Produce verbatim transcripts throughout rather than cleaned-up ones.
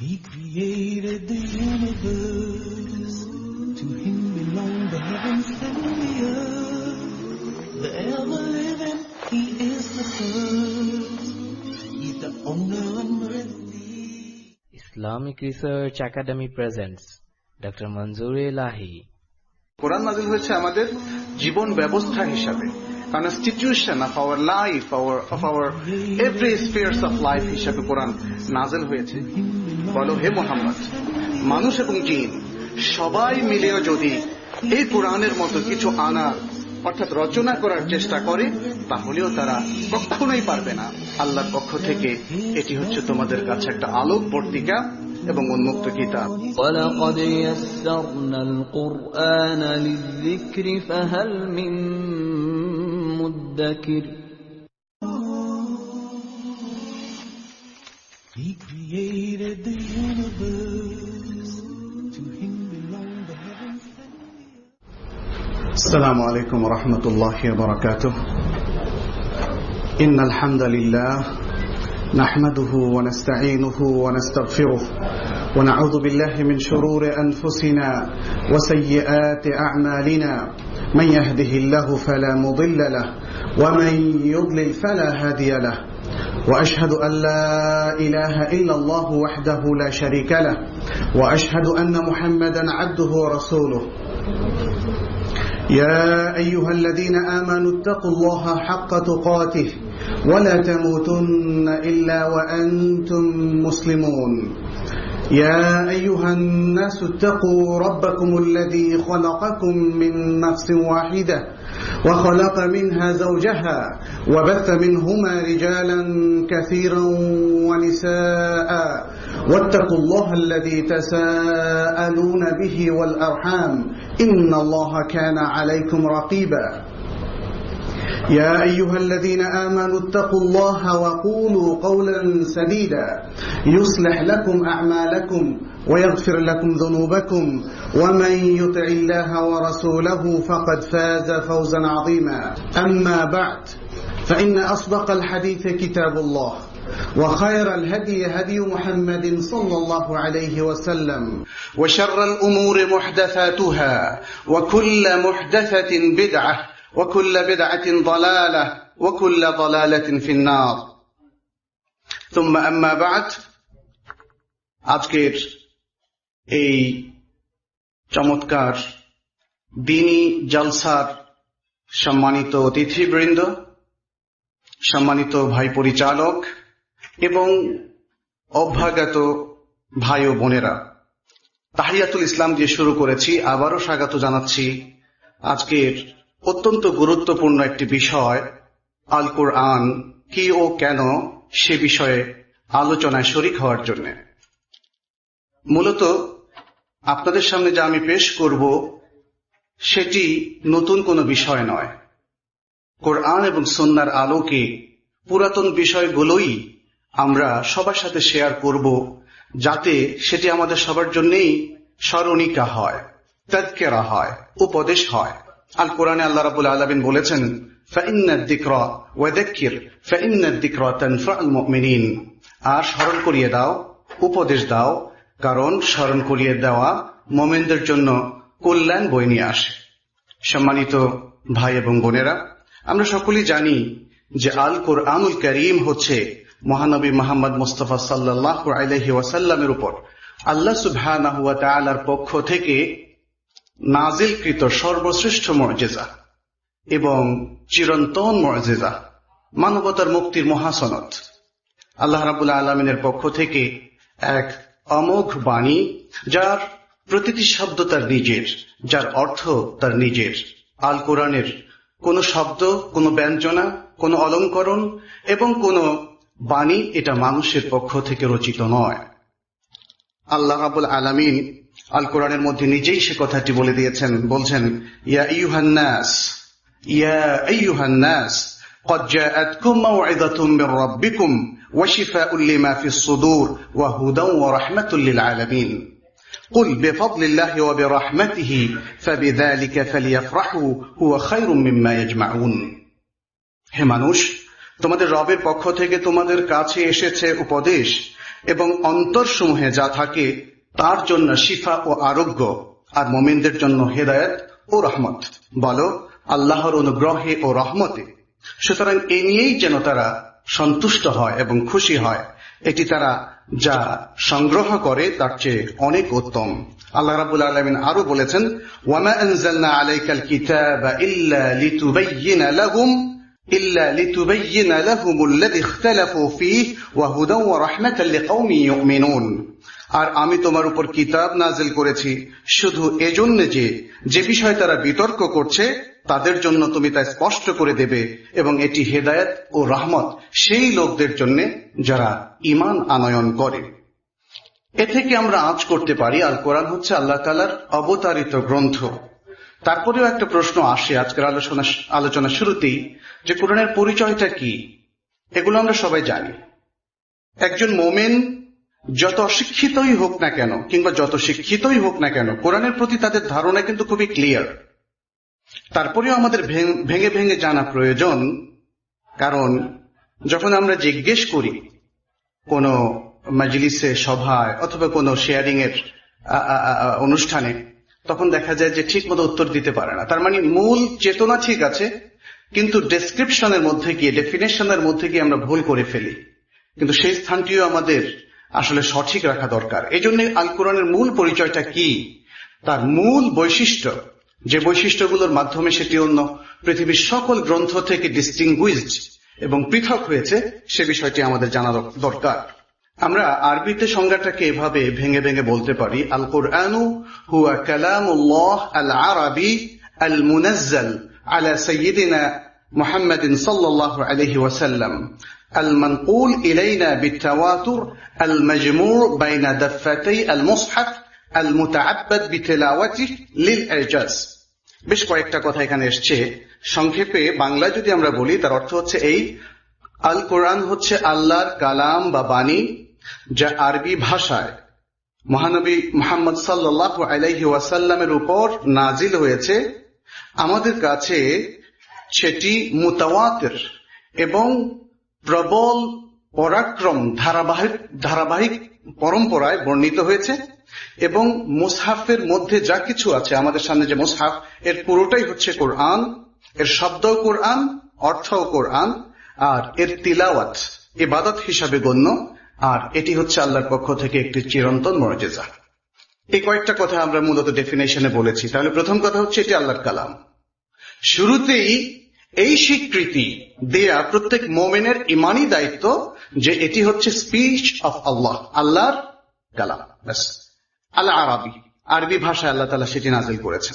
He created the universe. To him belong the heavens and the earth. The ever-living, he is the first. He's the owner of mercy. Islamic Research Academy presents Doctor Manzoor Elahi. কোরআন নাযিল হয়েছে আমাদের জীবন ব্যবস্থা হিসাবে, constitution of our life, our of our every spheres of life হিসাবে কোরআন নাযিল হয়েছে। বলো হে মুহাম্মদ, মানুষ এবং জিন সবাই মিলেও যদি এই কোরআনের মতো কিছু আনার অর্থাৎ রচনা করার চেষ্টা করে, তাহলেও তারা কখনোই পারবে না। আল্লাহর পক্ষ থেকে এটি হচ্ছে তোমাদের কাছে একটা আলোক বর্তিকা এবং উন্মুক্ত কিতাব। وَلَقَدْ يَسَّرْنَا الْقُرْآنَ لِلذِّكْرِ فَهَلْ مِن مُّدَّكِرٍ. He created the universe. To him belong the heavens and the earth. Assalamu alaikum wa rahmatullahi wa barakatuh. Innal hamdalillah نحمده ونستعينه ونستغفره ونعوذ بالله من شرور أنفسنا وسيئات أعمالنا من يهده الله فلا مضل له ومن يضلل فلا هادي له وأشهد أن لا إله إلا الله وحده لا شريك له وأشهد أن محمدا عبده ورسوله. يا أيها الذين آمنوا اتقوا الله حق تقاته ولا تموتن إلا وأنتم مسلمون. يا أيها الناس اتقوا ربكم الذي خلقكم من نفس واحدة وخلق منها زوجها وبث منهما رجالا كثيرا ونساء واتقوا الله الذي تساءلون به والأرحام إن الله كان عليكم رقيبا. يا أيها الذين آمنوا اتقوا الله وقولوا قولا سديدا يصلح لكم أعمالكم ويغفر لكم ذنوبكم ومن يطع الله ورسوله فقد فاز فوزا عظيما. أما بعد فإن أصدق الحديث كتاب الله وخير الهدي هدي محمد صلى الله عليه وسلم وشر الأمور محدثاتها وكل محدثة بدعة وكل بدعة ضلالة وكل ضلالة في النار. ثم أما بعد. আজকের এই চমৎকার দিনী জলসার সম্মানিত অতিথিবৃন্দ, সম্মানিত ভাই পরিচালক এবং অভ্যাগত ভাই ও বোনেরা, তাহিয়াতুল ইসলাম দিয়ে শুরু করেছি। আবারও স্বাগত জানাচ্ছি আজকের অত্যন্ত গুরুত্বপূর্ণ একটি বিষয়, আল কোরআন কি ও কেন, সে বিষয়ে আলোচনায় শরীক হওয়ার জন্য। মূলত আপনাদের সামনে যা আমি পেশ করব সেটি নতুন কোনো বিষয় নয়। কোরআন এবং সুন্নাহর আলোকে পুরাতন বিষয়গুলোই আমরা সবার সাথে শেয়ার করব, যাতে সেটি আমাদের সবার জন্যই স্মরণিকা হয়, তাযকিরা হয়, উপদেশ হয়। আল কোরআনে আল্লাহ রাব্বুল আলামিন বলেছেন, ফাইন্নাদ যিকরা ওয়াযাক্কির ফাইন্নাদ যিকরা তানফাউল মুমিনিন। আর স্মরণ করিয়ে দাও, উপদেশ দাও, কারণ স্মরণ করিয়ে দেওয়া মুমিনদের জন্য কল্যাণ বয়ে নিয়ে আসে। সম্মানিত ভাই এবং বোনেরা, আমরা সকলেই জানি যে আল কোরআনুল কারীম হচ্ছে মহানবী মুহাম্মদ মুস্তাফা সাল্লাল্লাহু আলাইহি ওয়াসাল্লামের উপর আল্লাহ সুবহানাহু ওয়া তাআলার পক্ষ থেকে নাজিলকৃত সর্বশ্রেষ্ঠ মুজিজা এবং চিরন্তন মুজিজা, মানবতার মুক্তির মহাসনদ। আল্লাহ রাব্বুল আলামিনের পক্ষ থেকে এক অমোঘ বাণী, যার প্রতিটি শব্দ তার নিজের, যার অর্থ তার নিজের। আল কোরআনের কোন শব্দ, কোন ব্যঞ্জনা, কোন অলঙ্করণ এবং কোন বাণী এটা মানুষের পক্ষ থেকে রচিত নয়। আল্লাহ রাব্বুল আলামিন আল কোরআনের মধ্যে নিজেই সে কথাটি বলে দিয়েছেন, বলছেন, ইয়া আইয়ুহান নাস ইয়া আইয়ুহান নাস قد جاءتكم موعظة من ربكم وشفاء لما في الصدور وهدى ورحمة للعالمين قل بفضل الله وبرحمته فبذلك فليفرحوا هو خير مما يجمعون. হে মানুষ, তোমাদের রবের পক্ষ থেকে তোমাদের কাছে এসেছে উপদেশ এবং অন্তরসমূহে যা থাকে তার জন্য শিফা ও আরোগ্য, আর মুমিনদের জন্য হেদায়েত ও রহমত। বলো আল্লাহর অনুগ্রহে ও রহমতে। সুতরাং এ নিয়েই যেন তারা সন্তুষ্ট হয় এবং খুশি হয়, এটি তারা যা সংগ্রহ করে তার চেয়ে অনেক উত্তম। আল্লাহ রাব্বুল আলামিন আরো বলেছেন, ওয়ামা আনজালনা আলাইকাল কিতাবা ইল্লা লিতুবাইয়িনা লাহুম ইল্লা লিতুবাইয়িনা লাহুমুল্লাযী ইখতালাফু ফীহি ওয়া হুদাও ওয়া রাহমাতাল লিকাওমিন ইউমিনুন। আর আমি তোমার উপর কিতাব নাজিল করেছি শুধু এজন্য যে যে বিষয় তারা বিতর্ক করছে তাদের জন্য তুমি তা স্পষ্ট করে দেবে, এবং এটি হেদায়েত ও রহমত সেই লোকদের জন্য যারা ঈমান আনয়ন করে। এ থেকে আমরা আঁচ করতে পারি আল কোরআন হচ্ছে আল্লাহ তাআলার অবতারিত গ্রন্থ। তারপরেও একটা প্রশ্ন আসে আজকের আলোচনা আলোচনা শুরুতেই, যে কোরআনের পরিচয়টা কি? এগুলো আমরা সবাই জানি। একজন মোমেন যত অশিক্ষিতই হোক না কেন কিংবা যত শিক্ষিতই হোক না কেন, কোরআনের প্রতি তাদের ধারণা কিন্তু খুবই ক্লিয়ার। তারপরেও আমাদের ভেঙে ভেঙে জানা প্রয়োজন, কারণ যখন আমরা জিজ্ঞেস করি কোনো মাজলিসে, সভায় অথবা কোনো শেয়ারিং এর অনুষ্ঠানে, তখন দেখা যায় যে ঠিক মতো উত্তর দিতে পারে না। তার মানে মূল চেতনা ঠিক আছে, কিন্তু ডেসক্রিপশনের মধ্যে গিয়ে, ডেফিনেশনের মধ্যে গিয়ে আমরা ভুল করে ফেলি। কিন্তু সেই স্থানটিও আমাদের আসলে সঠিক রাখা দরকার। এই জন্য আল কোরআনের মূল পরিচয়টা কি, তার মূল বৈশিষ্ট্য, যে বৈশিষ্ট্যগুলোর মাধ্যমে সেটি অন্য পৃথিবীর সকল গ্রন্থ থেকে ডিস্টিংগুইশড এবং পৃথক হয়েছে, সে বিষয়টি আমাদের জানা দরকার। আমরা আরবিতে সংজ্ঞাটাকে এভাবে ভেঙে ভেঙে বলতে পারি, আল কুরআনু হুয়া কালামুল্লাহ আল আরবি আল মুনাজ্জাল আলা সাইয়্যিদিনা মুহাম্মাদিন সাল্লাল্লাহু আলাইহি ওয়াসাল্লাম المنقول إلينا بالتواتر المجموع بين دفتي المصحف المتعبد بتلاوته للإعجاز। বেশ কয়েকটা কথা এখানে এসছে। সংক্ষেপে বাংলা যদি আমরা বলি, তার অর্থ হচ্ছে এই, আল কোরআন হচ্ছে আল্লাহর কালাম বা বাণী, যা আরবি ভাষায় মহানবী মুহাম্মদ সাল্লাল্লাহু আলাইহি ওয়াসাল্লামের উপর নাজিল হয়েছে। আমাদের কাছে সেটি মুতাওয়াতির এবং প্রবল পরাক্রম ধারাবাহিক ধারাবাহিক পরম্পরায় বর্ণিত হয়েছে, এবং মুসহাফের মধ্যে যা কিছু আছে, আমাদের সামনে যে মুসহাফ, এর পুরোটাই হচ্ছে কোরআন। এর শব্দ কোরআন, অর্থ কোরআন, আর এর তিলাওয়াত ইবাদত হিসাবে গণ্য, আর এটি হচ্ছে আল্লাহর পক্ষ থেকে একটি চিরন্তন মুআজিজা। এই কয়েকটা কথা আমরা মূলত ডেফিনেশনে বলেছি। তাহলে প্রথম কথা হচ্ছে এটি আল্লাহর কালাম। শুরুতেই এই স্বীকৃতি দেয়া প্রত্যেক মোমেনের ইমানি দায়িত্ব যে এটি হচ্ছে স্পিচ অফ আল্লাহ, আল্লাহর কালাম। ব্যাস, আল আরবি, আরবি ভাষায় আল্লাহ তাআলা সেটি নাজিল করেছেন।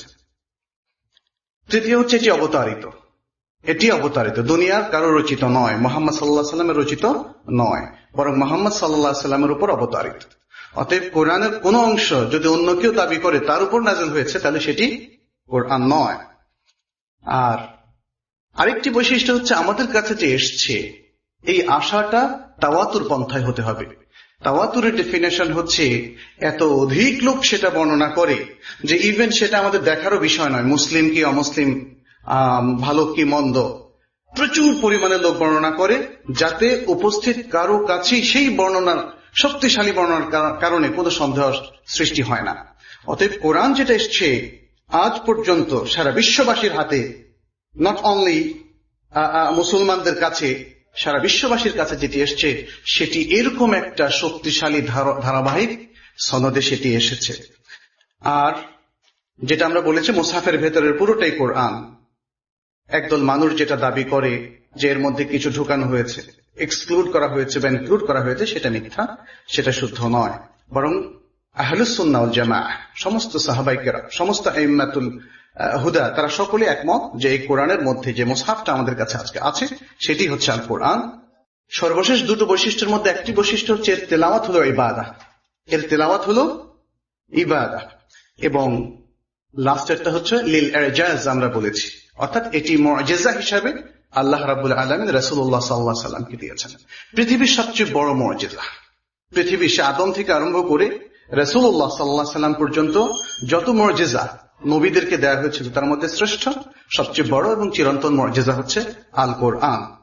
তৃতীয় হচ্ছে এটি অবতারিত। এটি অবতারিত, দুনিয়ার কারো রচিত নয়, মুহাম্মদ সাল্লাল্লাহু আলাইহি ওয়াসাল্লামের রচিত নয়, বরং মুহাম্মদ সাল্লাল্লাহু আলাইহি ওয়াসাল্লামের উপর অবতারিত। অতএব কোরআনের কোন অংশ যদি অন্য কেউ দাবি করে তার উপর নাজিল হয়েছে, তাহলে সেটি কোরআন নয়। আর আরেকটি বৈশিষ্ট্য হচ্ছে আমাদের কাছে যে এসছে, এই আশাটা তাওয়াতুর পন্থায় হতে হবে। তাওয়াতুরের ডেফিনেশন হচ্ছে এত অধিক লোক সেটা বর্ণনা করে যে ইভেন সেটা আমাদের দেখারও বিষয় নয়, মুসলিম কি অমুসলিম, ভালো কি মন্দ, প্রচুর পরিমাণে লোক বর্ণনা করে, যাতে উপস্থিত কারো কাছেই সেই বর্ণনার, শক্তিশালী বর্ণনার কারণে কোনো সন্দেহ সৃষ্টি হয় না। অতএব কোরআন যেটা এসছে আজ পর্যন্ত সারা বিশ্ববাসীর হাতে, নট অনলি মুসলমানদের কাছে, সারা বিশ্ববাসীর কাছে যেটি এসছে সেটি এরকম একটা শক্তিশালী ধারাবাহিক সনদে সেটি এসেছে। আর যেটা আমরা বলেছি মুসহাফের ভেতরের পুরোটাই কোরআন। একদল মানুষ যেটা দাবি করে যে এর মধ্যে কিছু ঢুকানো হয়েছে, এক্সক্লুড করা হয়েছে বা ইনক্লুড করা হয়েছে, সেটা মিথ্যা, সেটা শুদ্ধ নয়। বরং আহলুস সুন্নাহ ওয়াল জামাআহ, সমস্ত সাহাবায়ে কেরাম, সমস্ত আইম্মাতুল হুদা, তারা সকলে একমত যে এই কোরআনের মধ্যে যে মুসহাফটা আমাদের কাছে আজকে আছে সেটি হচ্ছে আল কোরআন। সর্বশেষ দুটো বৈশিষ্ট্যের মধ্যে একটি বৈশিষ্ট্য হচ্ছে এর তেলাওয়াত হলো ইবাদা, এর তেলাওয়াত হলো ইবাদা, এবং লাস্টেরটা হচ্ছে লিল ইজাজ, আমরা বলেছি, অর্থাৎ এটি মুআজিজা হিসাবে আল্লাহ রাব্বুল আলামিন রাসূলুল্লাহ সাল্লাল্লাহু আলাইহি ওয়াসাল্লামকে দিয়েছেন। পৃথিবীর সবচেয়ে বড় মুআজিজা, পৃথিবী সে আদম থেকে আরম্ভ করে রাসূলুল্লাহ সাল্লাল্লাহু আলাইহি ওয়াসাল্লাম পর্যন্ত যত মুআজিজা নবীদেরকে দেওয়া হয়েছিল তার মধ্যে শ্রেষ্ঠ, সবচেয়ে বড় এবং চিরন্তন মুআজিজা হচ্ছে আল কোরআন।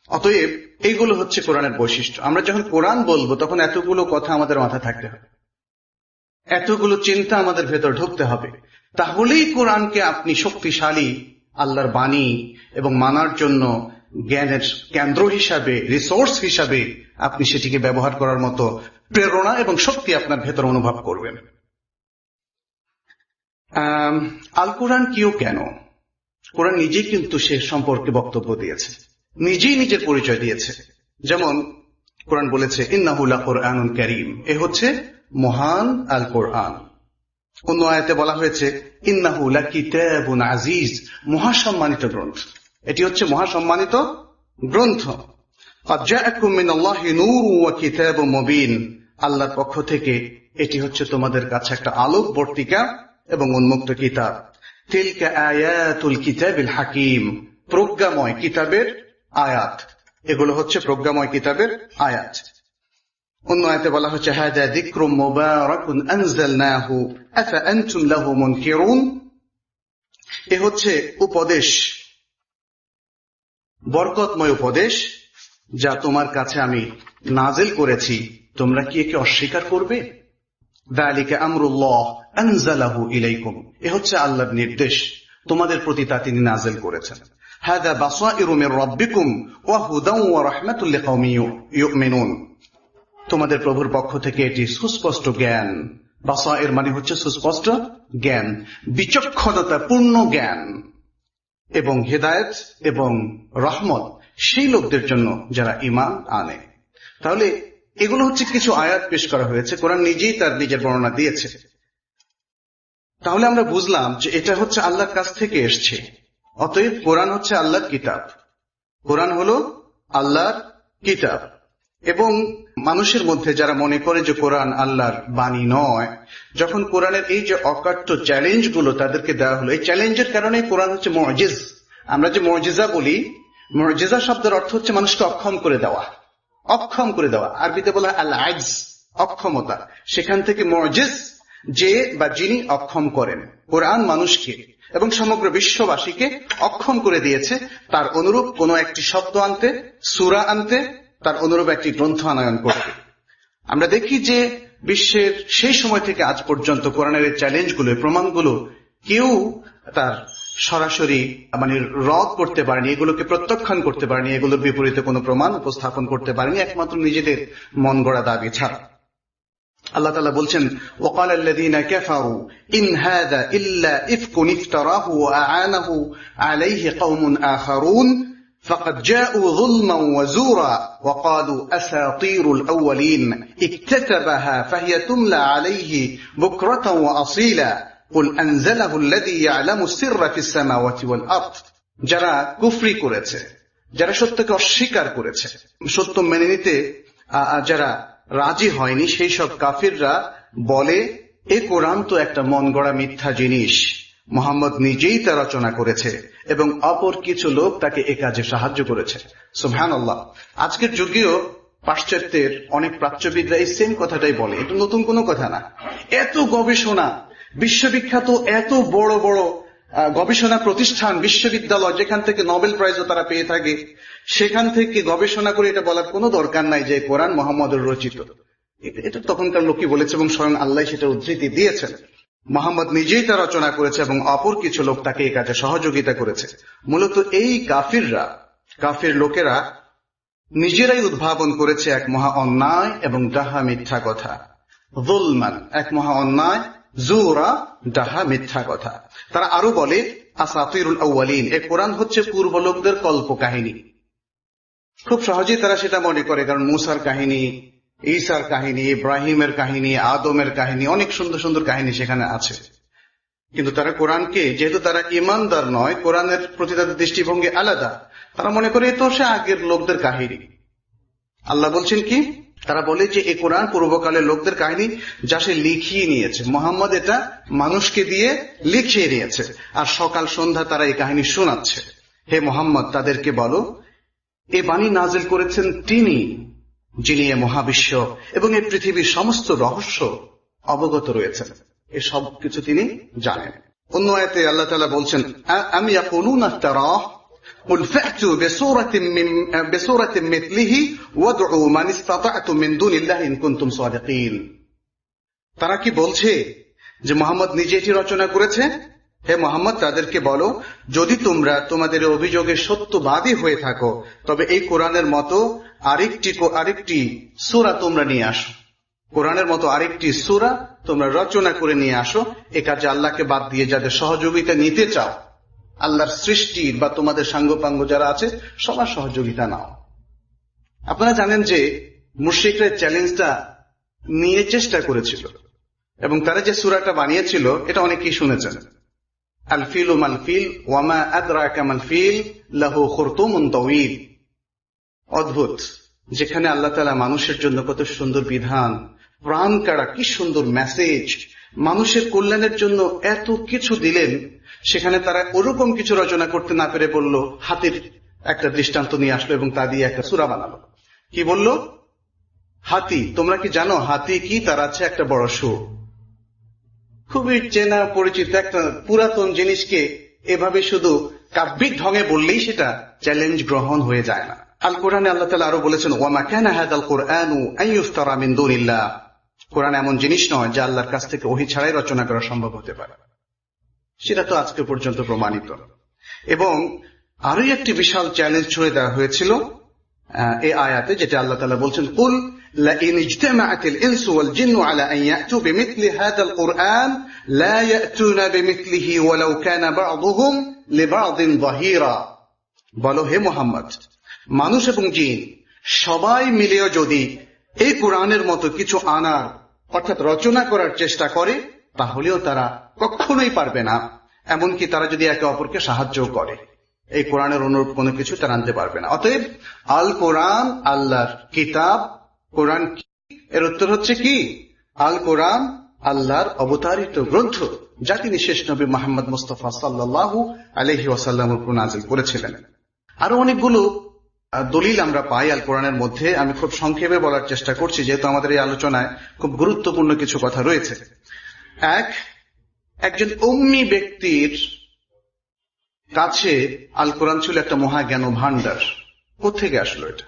অতএব এইগুলো হচ্ছে কোরআনের বৈশিষ্ট্য। আমরা যখন কোরআন বলবো তখন এতগুলো কথা আমাদের মাথায় থাকতে হবে, এতগুলো চিন্তা আমাদের ভেতর ঢুকতে হবে, তাহলেই কোরআনকে আপনি শক্তিশালী আল্লাহর বাণী এবং মানার জন্য জ্ঞানের কেন্দ্র হিসাবে, রিসোর্স হিসাবে আপনি সেটিকে ব্যবহার করার মতো প্রেরণা এবং শক্তি আপনার ভেতর অনুভব করবেন। আল কোরআন কিও কেন? কোরআন নিজেই কিন্তু সে সম্পর্কে বক্তব্য দিয়েছে, নিজেই নিজের পরিচয় দিয়েছে। যেমন কোরআন বলেছে ইন্নাহু লাকুরআনুন কারীম, এ হচ্ছে মহান আল কোরআন। অন্য আয়াতে বলা হয়েছে ইন্নাহু লাকিতাবুন আজিজ, মহাসম্মানিত গ্রন্থ। এটি হচ্ছে মহাসম্মানিত গ্রন্থ। ক্বাদ জাআকুম মিনাল্লাহি নূরুন ওয়া কিতাবুম মুবিন, আল্লাহর পক্ষ থেকে এটি হচ্ছে তোমাদের কাছে একটা আলোকবর্তিকা এবং উন্মুক্ত কিতাব। তিলকা আয়াতুল কিতাবিল হাকিম, প্রজ্ঞাময় কিতাবের আয়াত, এগুলো হচ্ছে প্রজ্ঞাময় কিতাবের আয়াত। অন্য আয়াতে বলা হচ্ছে হাযা যিকরুম মুবারাকুন আনজালনাহু আফা আনতুম লাহু মুনকিরুন, এ হচ্ছে উপদেশ, বরকতময় উপদেশ যা তোমার কাছে আমি নাজিল করেছি, তোমরা কি একে অস্বীকার করবে? যালিকা আমরুল্লাহ আনজালাহু ইলাইকুম, এ হচ্ছে আল্লাহর নির্দেশ, তোমাদের প্রতি তা তিনি নাজিল করেছেন। হাযা বাসাইরু মির রাব্বিকুম ওয়া হুদান ওয়া রাহমাতুল লিকাওমিন ইউমিনুন, তোমাদের প্রভুর পক্ষ থেকে এটি সুস্পষ্ট জ্ঞান। বাসাইর মানে হচ্ছে সুস্পষ্ট জ্ঞান, বিচক্ষণতা পূর্ণ জ্ঞান এবং হেদায়েত এবং রহমত সেই লোকদের জন্য যারা ঈমান আনে। তাহলে এগুলো হচ্ছে কিছু আয়াত পেশ করা হয়েছে, কোরআন নিজেই তার নিজের বর্ণনা দিয়েছে। তাহলে আমরা বুঝলাম যে এটা হচ্ছে আল্লাহর কাছ থেকে এসছে, অতএব কোরআন হচ্ছে আল্লাহর কিতাব। কোরআন হলো আল্লাহর কিতাব। এবং মানুষের মধ্যে যারা মনে করে যে কোরআন আল্লাহর বাণী নয়, যখন কোরআনের এই যে অকাট্য চ্যালেঞ্জ গুলো তাদেরকে দেওয়া হলো, এই চ্যালেঞ্জের কারণে কোরআন হচ্ছে মুজিজ। আমরা যে মুজিজা বলি, মুজিজা শব্দের অর্থ হচ্ছে মানুষকে অক্ষম করে দেওয়া, অক্ষম করে দেওয়া। আরবিতে বলা হয় আল আজজ, অক্ষমতা। সেখান থেকে মুজিজ, যে বা যিনি অক্ষম করেন। কোরআন মানুষকে এবং সমগ্র বিশ্ববাসীকে অক্ষম করে দিয়েছে তার অনুরূপ কোন একটি শব্দ আনতে, সূরা আনতে, তার অনুরূপ একটি গ্রন্থ আনয়ন করতে। আমরা দেখি যে বিশ্বের সেই সময় থেকে আজ পর্যন্ত কোরআনের এই চ্যালেঞ্জগুলো, প্রমাণগুলো কেউ তার সরাসরি মানে রদ করতে পারেনি, এগুলোকে প্রত্যাখ্যান করতে পারেনি, এগুলোর বিপরীতে কোনো প্রমাণ উপস্থাপন করতে পারেনি, একমাত্র নিজেদের মন গড়া দাবি ছাড়া। আল্লাহ তাআলা বলছেন ওয়াকাল আল্লাযীনা কাফারু ইন হাযা ইল্লা ইফকুন ইফতারাহু ওয়া আ'ানাহু আলাইহি কওমুন আখারুন ফাকাদ জাউ যুলমান ওয়া যুরা ওয়া ক্বালু আসাতীরুল আউয়ালিন ইকতাতাবাহা ফাহিয়া তুমলা আলাইহি বুকরাতান ওয়া আসীলা কুল আনজালাহু আল্লাযী ইয়া'লামুস সিররা ফিস সামাওয়াতি ওয়াল আরদ। যারা কুফরি করেছে, যারা সত্যকে অস্বীকার করেছে, সত্য মেনে নিতে যারা রাজি হয়নি, সেই সব কাফিররা বলে এ কোরআন তো একটা মন গড়া মিথ্যা জিনিস, মুহাম্মদ নিজেই তা রচনা করেছে এবং অপর কিছু লোক তাকে এ কাজে সাহায্য করেছে। সুবহানাল্লাহ। আজকের যুগেও পাশ্চাত্যের অনেক প্রাচ্যবিদরা এই সেম কথাটাই বলে, এটা নতুন কোনো কথা না। এত গবেষণা, বিশ্ববিখ্যাত এত বড় বড় গবেষণা প্রতিষ্ঠান, বিশ্ববিদ্যালয়, যেখান থেকে নোবেল প্রাইজও তারা পেয়ে থাকে, সেখান থেকে গবেষণা করে এটা বলার কোনো দরকার নাই যে কোরআন মুহাম্মদের রচিত। এটা তখনকার লোকই বলেছে এবং স্বয়ং আল্লাহ সেটা উদ্ধৃতি দিয়েছেন। মুহাম্মদ নিজেই তা রচনা করেছে এবং অপর কিছু লোক তাকে এই কাজে সহযোগিতা করেছে। মূলত এই কাফিররা, কাফির লোকেরা নিজেরাই উদ্ভাবন করেছে এক মহা অন্যায় এবং ডাহা মিথ্যা কথা। যুলমান, এক মহা অন্যায়, জুরা, ডাহা মিথ্যা কথা। তারা আরো বলে আসাতিরুল আউয়ালিন, এ কোরআন হচ্ছে পূর্ব লোকদের কল্প কাহিনী। খুব সহজেই তারা সেটা মনে করে, কারণ মুসার কাহিনী, ঈসার কাহিনী, ইব্রাহিমের কাহিনী, আদমের কাহিনী, অনেক সুন্দর সুন্দর কাহিনী সেখানে আছে। কিন্তু তারা কোরআনকে, যেহেতু তারা ইমানদার নয়, কোরআনের প্রতি তাদের দৃষ্টিভঙ্গি আলাদা, তারা মনে করে এ তো সে আগের লোকদের কাহিনী। আল্লাহ বলছেন কি, তারা বলে যে এই কোরআন পূর্বকালের লোকদের কাহিনী যা সে লিখিয়ে নিয়েছে, মুহাম্মদ এটা মানুষকে দিয়ে লিখিয়ে নিয়েছে, আর সকাল সন্ধ্যা তারা এই কাহিনী শোনাচ্ছে। হে মুহাম্মদ, তাদেরকে বলো এ বাণী নাজিল করেছেন তিনি, যিনি এ মহাবিশ্ব এবং এই পৃথিবীর সমস্ত রহস্য অবগত রয়েছেন, এ সব কিছু তিনি জানেন। অন্য আয়াতে আল্লাহ তাআলা বলছেন আম ইয়াকুলুনা ইফতারাহ قل فأتوا بسورة من بسورة مثله وادعوا من استطعتم من دون الله إن كنتم صادقين। তারা কি বলছে যে মুহাম্মদ নিজে এটি রচনা করেছে? হে মুহাম্মদ, তাদেরকে বলো, যদি তোমরা তোমাদের অভিযোগে সত্যবাদী হয়ে থাকো তবে এই কোরআনের মতো আরেকটি আরেকটি সূরা তোমরা নিয়ে আসো, কোরআনের মতো আরেকটি সূরা তোমরা রচনা করে নিয়ে আসো। এ কাজে আল্লাহকে বাদ দিয়ে যাদের সহযোগিতা নিতে চাও, আল্লাহর সৃষ্টি বা তোমাদের সাঙ্গপাঙ্গ যারা আছে সবার সহযোগিতা নাও। আপনারা জানেন যে মুশরিকরা চ্যালেঞ্জটা নিয়ে চেষ্টা করেছিল এবং তারা যে সূরাটা বানিয়েছিল এটা অনেকেই শুনেছেন। আল ফিল মাল ফিল ওয়ামা আদরাকা মাল ফিল লাহু খুরতুমুন তাওয়িল। অদ্ভুত, যেখানে আল্লাহ তাআলা মানুষের জন্য কত সুন্দর বিধান, প্রাণ কাড়া কি সুন্দর মেসেজ, মানুষের কল্যাণের জন্য এত কিছু দিলেন, সেখানে তারা ওরকম কিছু রচনা করতে না পেরে বলল, হাতির একটা দৃষ্টান্ত নিয়ে আসলো এবং তা দিয়ে একটা সূরা বানালো। কি বলল? হাতি। তোমরা কি জানো হাতি কি? তার আছে একটা বড় সুর। খুবই চেনা পরিচিত একটা পুরাতন জিনিসকে এভাবে শুধু কাব্যিক ঢঙে বললেই সেটা চ্যালেঞ্জ গ্রহণ হয়ে যায় না। আল কোরআনে আল্লাহ তাআলা আরো বলেছেন, ওয়ামা কানা হাদাল কুরআনু আন ইফতারা মিন দুনিল্লাহ। কোরআন এমন জিনিস নয় যা আল্লাহর কাছ থেকে ওহী ছাড়াই রচনা করা সম্ভব হতে পারে। সেটা তো আজকে পর্যন্ত প্রমাণিত। এবং আরো একটি বিশাল চ্যালেঞ্জ ছুড়ে দেওয়া হয়েছিল এই আয়াতে, যেটা আল্লাহ তাআলা বলছেন, কুল লাইন ইজতামাআতিল ইনসু ওয়াল জিন্নু আলা আন ইয়াতু বিমিথলি হাদাল কুরআন লা ইয়াতুনা বিমিথলিহি ওয়ালাউ কানা বা'দুহুম লিবা'দিন যাহিরা। বলো হে মুহাম্মদ, মানুষ এবং জিন সবাই মিলেও যদি এই কোরআনের মতো কিছু আনার অর্থাৎ রচনা করার চেষ্টা করে তাহলেও তারা কখনোই পারবে না। এমনকি তারা যদি একে অপরকে সাহায্য করে, এই কোরআনের অনুরূপ কোনো কিছু তারা আনতে পারবে না। অতএব আল কোরআন আল্লাহর কিতাব। কোরআন কি? এর উত্তর হচ্ছে কি? আল কোরআন আল্লাহর অবতারিত গ্রন্থ, যা তিনি শেষ নবী মুহাম্মদ মুস্তাফা সাল্লাল্লাহু আলাইহি ওয়াসাল্লামের উপর নাযিল করেছিলেন। আরো অনেকগুলো দলিল আমরা পাই আল কোরআনের মধ্যে। আমি খুব সংক্ষেপে বলার চেষ্টা করছি, যেহেতু আমাদের এই আলোচনায় খুব গুরুত্বপূর্ণ কিছু কথা রয়েছে। এক, একজন উম্মি ব্যক্তির কাছে আল কোরআন ছিল একটা মহাজ্ঞান ভান্ডার। কোত্থেকে আসলো এটা?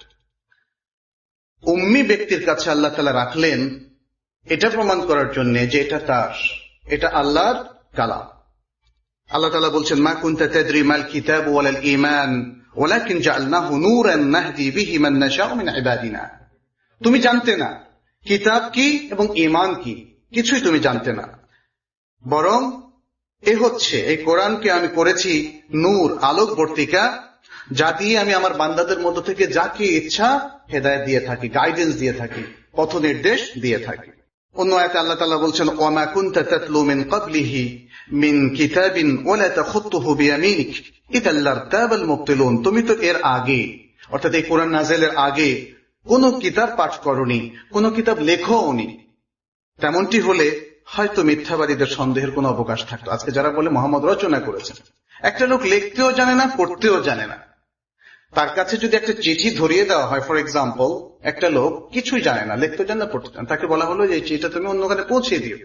উম্মি ব্যক্তির কাছে আল্লাহ তাআলা রাখলেন এটা প্রমাণ করার জন্য যে এটা তার, এটা আল্লাহর কালাম। আল্লাহ তাআলা বলছেন, মা কুনতা তাদরি মাল কিতাব ওয়ালাল ঈমান ওয়ালাকিন জাআলনাহু নূরান নাহদি বিহি মান নাশাউ মিন ইবাদিনা। তুমি জানতে না কিতাব কি এবং ঈমান কি, কিছুই তুমি জানতে না, বরং এ হচ্ছে এই কোরআনকে আমি করেছি নূর, আলোক বর্তিকা, যা দিয়ে আমি আমার বান্দাদের মধ্য থেকে যাকে ইচ্ছা হেদায়েত দিয়ে থাকি, গাইডেন্স দিয়ে থাকি, পথ নির্দেশ দিয়ে থাকি। অন্য আয়াতে আল্লাহ তাআলা বলছেন, ওয়ামা কুনতা তাতলু মিন ক্বাবলিহি মিন কিতাবিন ওয়ালা তাখুতুহু বিয়ামিনিক ইযাল লারতাবাল মুবতিলুন। তুমি তো এর আগে, অর্থাৎ এই কোরআন নাযিলের আগে কোন কিতাব পাঠ করনি, কোন কিতাব লেখোনি। তেমনটি হলে হয়তো মিথ্যাবাদীদের সন্দেহের কোনো অবকাশ থাকতো। আজকে যারা বলে মোহাম্মদ রচনা করেছেন, একটা লোক লিখতেও জানে না, পড়তেও জানে না, তার কাছে যদি একটা চিঠি ধরিয়ে দেওয়া হয়, ফর এক্সাম্পল, একটা লোক কিছুই জানে না, লিখতেও জানে না, পড়তে জানে, তাকে বলা হলো যে এই চিঠিটা তুমি অন্যখানে পৌঁছে দিও,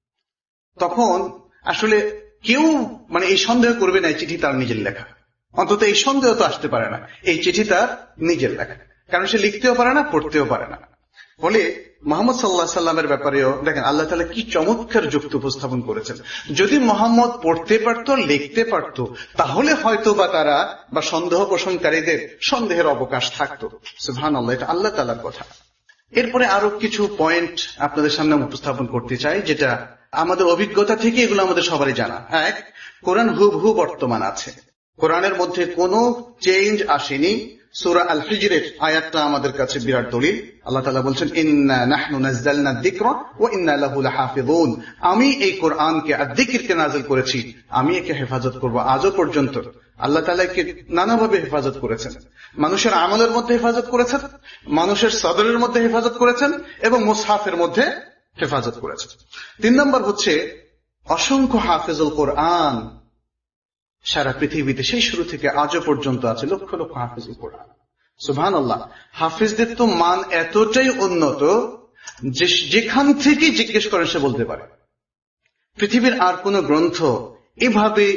তখন আসলে কেউ মানে এই সন্দেহ করবে না এই চিঠি তার নিজের লেখা। অন্তত এই সন্দেহ তো আসতে পারে না এই চিঠি তার নিজের লেখা, কারণ সে লিখতেও পারে না, পড়তেও পারে না। ফলে মুহাম্মদ সাল্লাল্লাহু আলাইহি সাল্লামের ব্যাপারেও দেখেন আল্লাহ তাআলা কি চমৎকার যুক্তি উপস্থাপন করেছেন। যদি মুহাম্মদ পড়তে পারত, লিখতে পারত, তাহলে হয়তো বা তারা বা সন্দেহ পোষণকারীদের সন্দেহের অবকাশ থাকতো। সুবহানাল্লাহ, এটা আল্লাহ তাআলার কথা। এরপরে আরো কিছু পয়েন্ট আপনাদের সামনে উপস্থাপন করতে চাই, যেটা আমাদের অভিজ্ঞতা থেকে এগুলো আমাদের সবারই জানা। এক, কোরআন হুবহু বর্তমান আছে, কোরআনের মধ্যে কোনো চেঞ্জ আসেনি। সূরা আল হিজরের আয়াতটা আমাদের কাছে বিরাট দলিল। আল্লাহ তাআলা বলছেন, ইন্না নাহনু নাযালনা যিকরা ওয়া ইন্না লাহু লাহাফিজুন। আমি এই কোরআনকে আর যিকিরকে নাযিল করেছি, আমি একে হেফাজত করব। আজও পর্যন্ত আল্লাহ তাআলা একে নানাভাবে হেফাজত করেছেন। মানুষের আমলের মধ্যে হেফাজত করেছেন, মানুষের সদরের মধ্যে হেফাজত করেছেন এবং মুসহাফের মধ্যে হেফাজত করেছেন। তিন নম্বর হচ্ছে অসংখ্য হাফেজুল কোরআন সারা পৃথিবীতে সেই শুরু থেকে আজও পর্যন্ত আছে, লক্ষ লক্ষ হাফেজুল কোরআন। সুবহানাল্লাহ, হাফেজদের তো মান এতটাই উন্নত যে যেখান থেকে জিজ্ঞেস করেন সে বলতে পারে। পৃথিবীর আর কোন গ্রন্থ এভাবে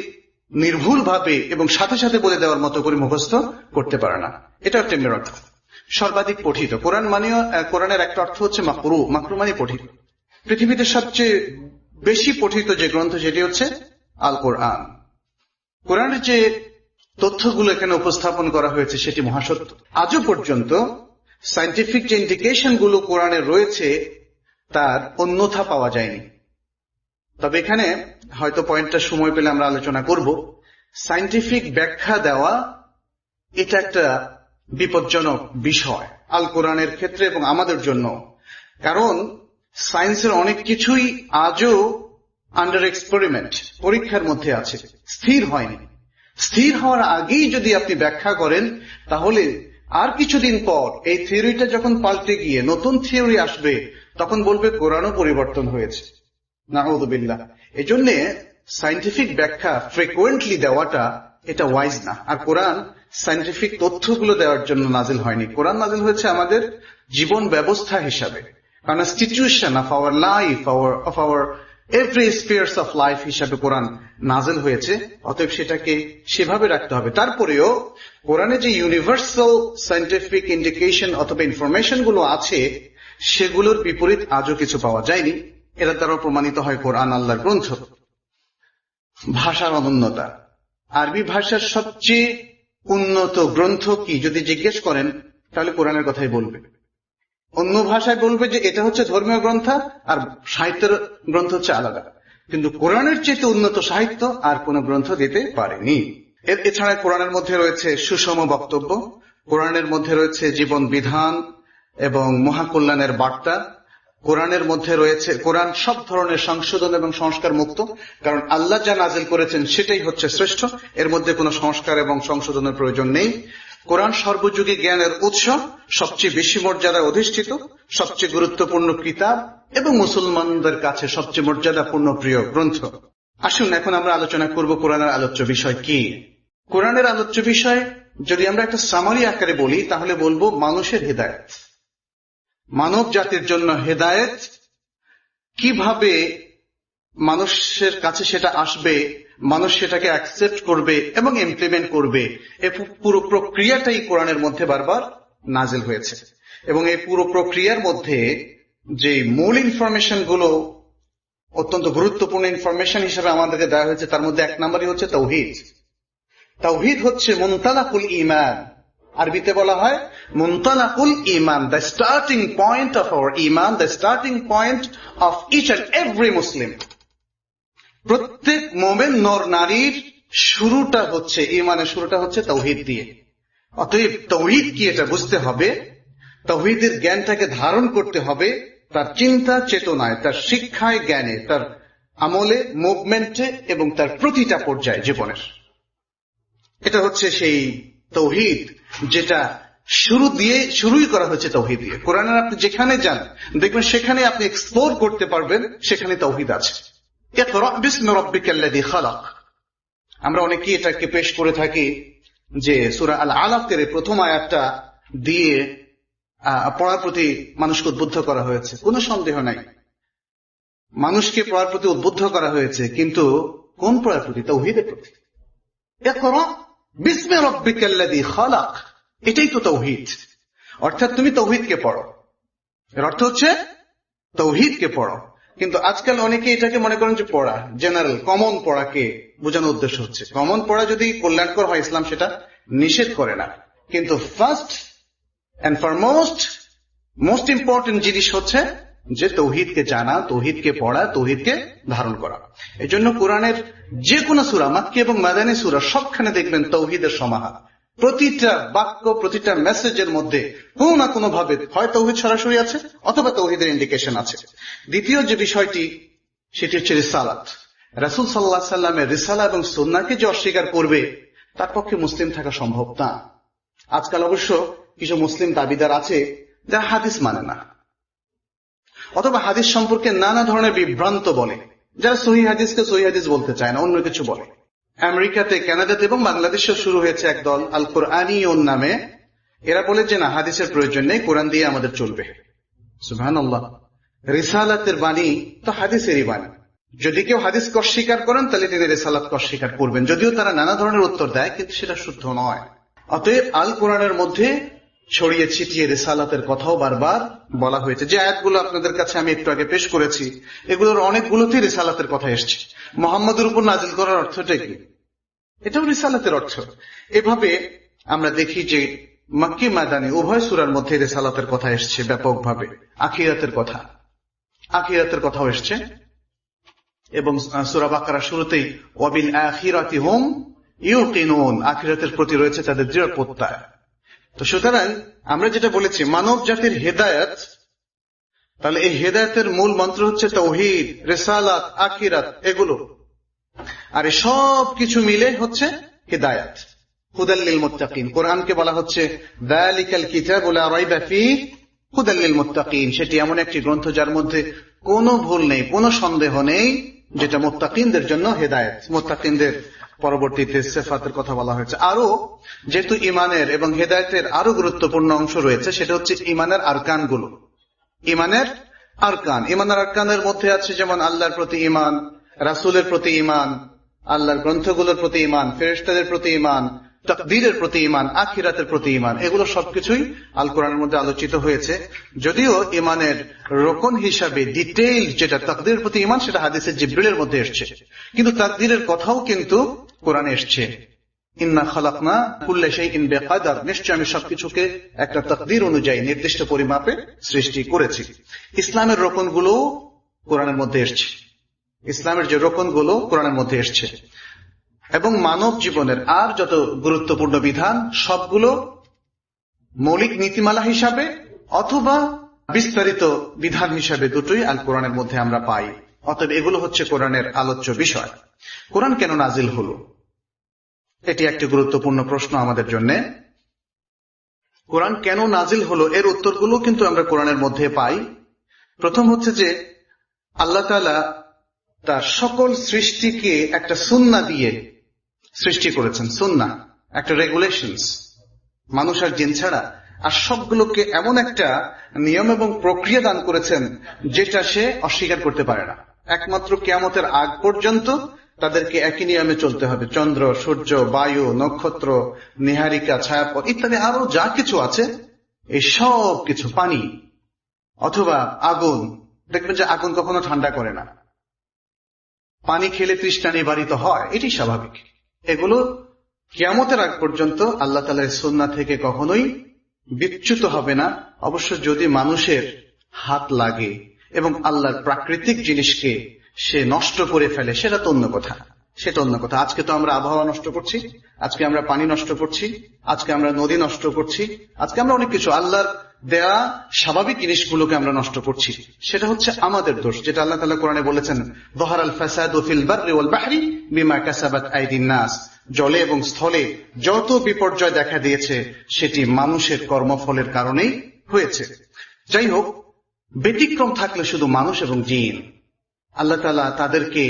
নির্ভুলভাবে এবং সাথে সাথে বলে দেওয়ার মতো করে মুখস্থ করতে পারে না। এটা একটা মিরাকল। সর্বাধিক পঠিত কোরআন মানেও, কোরআনের একটা অর্থ হচ্ছে মাকরু। মাকরু মানে পঠিত। পৃথিবীতে সবচেয়ে বেশি পঠিত যে গ্রন্থ সেটি হচ্ছে আল কোরআন। কোরআনের যে তথ্যগুলো এখানে উপস্থাপন করা হয়েছে সেটি মহাসত্য। আজও পর্যন্ত সায়েন্টিফিক যে ইন্ডিকেশন গুলো কোরআনে রয়েছে তার অন্যথা পাওয়া যায়নি। তবে এখানে হয়তো পয়েন্টটা সময় পেলে আমরা আলোচনা করব। সায়েন্টিফিক ব্যাখ্যা দেওয়া এটা একটা বিপজ্জনক বিষয় আল কোরআনের ক্ষেত্রে এবং আমাদের জন্য। কারণ সায়েন্সের অনেক কিছুই আজও আন্ডার এক্সপেরিমেন্ট, পরীক্ষার মধ্যে আছে, স্থির হয়নি। স্থির হওয়ার আগেই যদি আপনি ব্যাখ্যা করেন তাহলে আর কিছুদিন পর এই থিওরিটা যখন পাল্টে গিয়ে নতুন থিওরি আসবে তখন বলবে কোরআনও পরিবর্তন হয়েছে। নাউযুবিল্লাহ। এজন্য সায়েন্টিফিক ব্যাখ্যা ফ্রিকোয়েন্টলি দেওয়াটা এটা ওয়াইজ না। আর কোরআন সায়েন্টিফিক তথ্যগুলো দেওয়ার জন্য নাজিল হয়নি। কোরআন নাজিল হয়েছে আমাদের জীবন ব্যবস্থা হিসাবে, constitution of our life, of our every spheres of life হিসাবে কোরআন নাজিল হয়েছে। অতএব সেটাকে সেভাবে রাখতে হবে। তারপরেও কোরআনে যে ইউনিভার্সাল সায়েন্টিফিক ইন্ডিকেশন অথবা ইনফরমেশন গুলো আছে সেগুলোর বিপরীত আজও কিছু পাওয়া যায়নি। এর দ্বারা প্রমাণিত হয় কোরআন আল্লাহর গ্রন্থ। ভাষার অনন্যতা। আরবি ভাষার সবচেয়ে উন্নত গ্রন্থ কি যদি জিজ্ঞেস করেন তাহলে কোরআনের কথাই বলবে। অন্য ভাষায় বলবে যে এটা হচ্ছে ধর্মীয় গ্রন্থ আর সাহিত্যের গ্রন্থ হচ্ছে আলাদা। কিন্তু কোরআনের চেয়ে উন্নত সাহিত্য আর কোন গ্রন্থ দিতে পারেনি। এছাড়া কোরআনের মধ্যে রয়েছে সুষম বক্তব্য, কোরআনের মধ্যে রয়েছে জীবন বিধান এবং মহাকল্যাণের বার্তা। কোরআনের মধ্যে রয়েছে, কোরআন সব ধরনের সংশোধন এবং সংস্কার মুক্ত, কারণ আল্লাহ যা নাজিল করেছেন সেটাই হচ্ছে শ্রেষ্ঠ। এর মধ্যে কোনো সংস্কার এবং সংশোধনের প্রয়োজন নেই। কোরআন সর্বযুগী জ্ঞানের উৎস, সবচেয়ে বেশি মর্যাদায় অধিষ্ঠিত, সবচেয়ে গুরুত্বপূর্ণ কিতাব এবং মুসলমানদের কাছে সবচেয়ে মর্যাদাপূর্ণ প্রিয় গ্রন্থ। আসুন এখন আমরা আলোচনা করব কোরআনের আলোচ্য বিষয় কি। কোরআনের আলোচ্য বিষয় যদি আমরা একটা সামারি আকারে বলি তাহলে বলবো মানুষের হেদায়েত, মানব জাতির জন্য হেদায়েত, কিভাবে মানুষের কাছে সেটা আসবে, মানুষ সেটাকে অ্যাকসেপ্ট করবে এবং ইমপ্লিমেন্ট করবে, এই পুরো প্রক্রিয়াটাই কোরআনের মধ্যে বারবার নাজিল হয়েছে। এবং এই পুরো প্রক্রিয়ার মধ্যে যে মূল ইনফরমেশন গুলো অত্যন্ত গুরুত্বপূর্ণ ইনফরমেশন হিসেবে আমাদেরকে দেওয়া হয়েছে তার মধ্যে এক নম্বরই হচ্ছে তাওহীদ। তাওহীদ হচ্ছে মুনতালাকুল ঈমান, আরবিতে বলা হয় মুনতালাকুল ঈমান, the starting point of our ঈমান, the starting point of each and every Muslim. প্রত্যেক মোমেন নর নারীর শুরুটা হচ্ছে, ঈমানের শুরুটা হচ্ছে তাওহীদ দিয়ে। অতএব তাওহীদ কি এটা বুঝতে হবে, তাওহীদের জ্ঞানটাকে ধারণ করতে হবে তার চিন্তা চেতনায়, তার শিক্ষায়, জ্ঞানে, তার আমলে, মুভমেন্টে এবং তার প্রতিটা পর্যায়ে জীবনের। এটা হচ্ছে সেই তাওহীদ যেটা শুরু দিয়ে শুরুই করা হয়েছে তাওহীদ দিয়ে। কোরআনের আপনি যেখানে যান দেখবেন সেখানে আপনি এক্সপ্লোর করতে পারবেন সেখানে তাওহীদ আছে। ইকরা বিসমি রাব্বিকাল্লাযী খালাক। আমরা অনেকেই এটাকে পেশ করে থাকি যে সূরা আল আলাকের প্রথম আয়াতটা দিয়ে পড়ার প্রতি মানুষকে উদ্বুদ্ধ করা হয়েছে। কোনো সন্দেহ নাই মানুষকে পড়ার প্রতি উদ্বুদ্ধ করা হয়েছে, কিন্তু কোন পড়ার প্রতি? তাওহীদের প্রতি। ইকরা বিসমি রাব্বিকাল্লাযী খালাক, এটাই তো তাওহীদ। অর্থাৎ তুমি তাওহীদকে পড়ো, এর অর্থ হচ্ছে তাওহীদকে পড়ো। কিন্তু আজকাল অনেকে এটাকে মনে করেন যে পড়া, জেনারেল কমন পড়াকে বোঝানোর উদ্দেশ্য হচ্ছে। কমন পড়া যদি কল্যাণকর হয় ইসলাম সেটা নিষেধ করে না, কিন্তু first and foremost most important জিনিস হচ্ছে যে তাওহীদকে জানা, তাওহীদকে পড়া, তাওহীদকে ধারণ করা। এই জন্য কোরআনের যে কোনো সূরা, মাক্কি এবং মাদানী সূরা, সবখানে দেখবেন তাওহীদের সমাহার। প্রতিটা বাক্য, প্রতিটা মেসেজের মধ্যে কোনো না কোনো ভাবে হয় তাওহীদ সরাসরি আছে অথবা তাওহীদের ইন্ডিকেশন আছে। দ্বিতীয় যে বিষয়টি সেটি হচ্ছে রিসালাত। রাসূল সাল্লাল্লাহু আলাইহি সাল্লামের রিসালা এবং সুন্নাহকে যে অস্বীকার করবে তার পক্ষে মুসলিম থাকা সম্ভব না। আজকাল অবশ্য কিছু মুসলিম দাবিদার আছে যারা হাদিস মানে না, অথবা হাদিস সম্পর্কে নানা ধরনের বিভ্রান্ত বলে, যারা সহিহ হাদিসকে সহিহ হাদিস বলতে চায় না, অন্য কিছু বলে। আমেরিকাতে, কানাডাতে এবং বাংলাদেশেও শুরু হয়েছে এক দল আল কোরআনিয়ুন নামে। এরা বলে যে না, হাদিসের প্রয়োজন নেই, কোরআন দিয়ে আমাদের চলবে। সুবহানাল্লাহ। রিসালাতের বাণী তো হাদিসেরই বাণী, যদি কেউ হাদিসকে অস্বীকার করেন তাহলে তিনি রিসালাতকে অস্বীকার করবেন, যদিও তারা নানা ধরনের উত্তর দেয়, কিন্তু সেটা শুদ্ধ নয়। অতএব আল কোরআনের মধ্যে ছড়িয়ে ছিটিয়ে রিসালাতের কথাও বারবার বলা হয়েছে। যে আয়াতগুলো আপনাদের কাছে আমি একটু আগে পেশ করেছি, এগুলোর অনেকগুলোতেই রিসালাতের কথা এসছে। মুহাম্মদের উপর নাজিল করার অর্থটা কি? এটাও রিসালাতের অর্থ। এভাবে আমরা দেখি যে মক্কি মাদানী উভয় সূরার মধ্যে রিসালাতের কথা এসছে ব্যাপকভাবে। আখিরাতের কথা আখিরাতের কথাও এসছে, এবং সূরা বাকারা শুরুতেই ওয়াবিল আখিরাতি হুম ইউকিনুন, আখিরাতের প্রতি রয়েছে তাদের দৃঢ় প্রত্যয়। তো সুতরাং আমরা যেটা বলেছি মানব জাতির হেদায়েত, তাহলে এই হেদায়েতের মূল মন্ত্র হচ্ছে তাওহীদ, রিসালাত, আখিরাত, এগুলো। আর এই সব কিছু মিলে হচ্ছে হেদায়েত। হুদাল লিল মুত্তাকিন, কোরআনকে বলা হচ্ছে যালিকাল কিতাবু লা রাইবা ফীহি হুদাল লিল মুত্তাকিন, সেটি এমন একটি গ্রন্থ যার মধ্যে কোনো ভুল নেই, কোনো সন্দেহ নেই, যেটা মুত্তাকিনদের জন্য হেদায়েত। মুত্তাকিনদের পরবর্তীতে সিফাতের কথা বলা হয়েছে। আরো যেহেতু ইমানের এবং হেদায়েতের আরো গুরুত্বপূর্ণ অংশ রয়েছে, সেটা হচ্ছে ইমানের আরকানগুলো। ইমানের আরকান, ইমানের আরকানের মধ্যে আছে যেমন আল্লাহর প্রতি ইমান, রাসূলের প্রতি ইমান, আল্লাহর গ্রন্থগুলোর প্রতি ইমান, ফেরেশতাদের প্রতি ইমান, তাকদীরের প্রতি ইমান, আখিরাতের প্রতি ইমান, এগুলো সবকিছুই আল কোরআনের মধ্যে আলোচিত হয়েছে। যদিও ইমানের রোকন হিসাবে ডিটেইল যেটা তাকদীরের প্রতি ইমান, সেটা হাদিসে জিবরিলের মধ্যে এসছে, কিন্তু তাকদীরের কথাও কিন্তু কোরআনে এসছে। ইন্না খালাকনা কুল্লা শাইইন বিকাদার, নিশ্চয় আমি সবকিছুকে একটা তাকদীর অনুযায়ী নির্দিষ্ট পরিমাপে সৃষ্টি করেছি। ইসলামের রোকনগুলো কোরআনের মধ্যে এসছে, ইসলামের যে রোকনগুলো কোরআনের মধ্যে এসছে, এবং মানব জীবনের আর যত গুরুত্বপূর্ণ বিধান সবগুলো মৌলিক নীতিমালা হিসাবে অথবা বিস্তারিত বিধান হিসাবে দুটোই আল কোরআনের মধ্যে আমরা পাই। অতএব এগুলো হচ্ছে কোরআনের আলোচ্য বিষয়। কোরআন কেন নাজিল হলো, এটি একটি গুরুত্বপূর্ণ প্রশ্ন আমাদের জন্য। কোরআন কেন নাজিল হলো এর উত্তরগুলো কিন্তু আমরা কোরআনের মধ্যে পাই। প্রথম হচ্ছে যে আল্লাহ তাআলা তার সকল সৃষ্টিকে একটা সুন্নাহ দিয়ে সৃষ্টি করেছেন। সুন্নাহ একটা রেগুলেশনস, মানুষ আর জিন ছাড়া আর সবগুলোকে এমন একটা নিয়ম এবং প্রক্রিয়া দান করেছেন যেটা সে অস্বীকার করতে পারে না। একমাত্র কিয়ামতের আগ পর্যন্ত তাদেরকে একই নিয়মে চলতে হবে। চন্দ্র, সূর্য, বায়ু, নক্ষত্র, নিহারিকা, ছায়াপথ ইত্যাদি আরো যা কিছু আছে, এই সব কিছু, পানি অথবা আগুন, দেখবেন যে আগুন কখনো ঠান্ডা করে না, পানি খেলে তৃষ্ণা নিবারিত হয়, এটি স্বাভাবিক। এগুলো কিয়ামতের আগ পর্যন্ত আল্লাহ তাআলার সুন্নাহ থেকে কখনোই বিচ্যুত হবে না। অবশ্য যদি মানুষের হাত লাগে এবং আল্লাহর প্রাকৃতিক জিনিসকে সে নষ্ট করে ফেলে, সেটা তো অন্য কথা, সেটা অন্য কথা। আজকে তো আমরা আবহাওয়া নষ্ট করছি, আজকে আমরা পানি নষ্ট করছি, আজকে আমরা নদী নষ্ট করছি, আজকে আমরা অনেক কিছু আল্লাহর দেয়া স্বাভাবিক জিনিসগুলোকে আমরা নষ্ট করছি। সেটা হচ্ছে আমাদের দোষ, যেটা আল্লাহ তাআলা কোরআনে বলেছেন যাহারাল ফাসাদু ফিল বাররি ওয়াল বাহরি বিমা কাসাবাত আইদিন নাস, জলে এবং স্থলে যত বিপর্যয় দেখা দিয়েছে সেটি মানুষের কর্মফলের কারণেই হয়েছে। যাই হোক, ব্যতিক্রম থাকলে শুধু মানুষ এবং জিন। আল্লাহ তাআলা তাদেরকে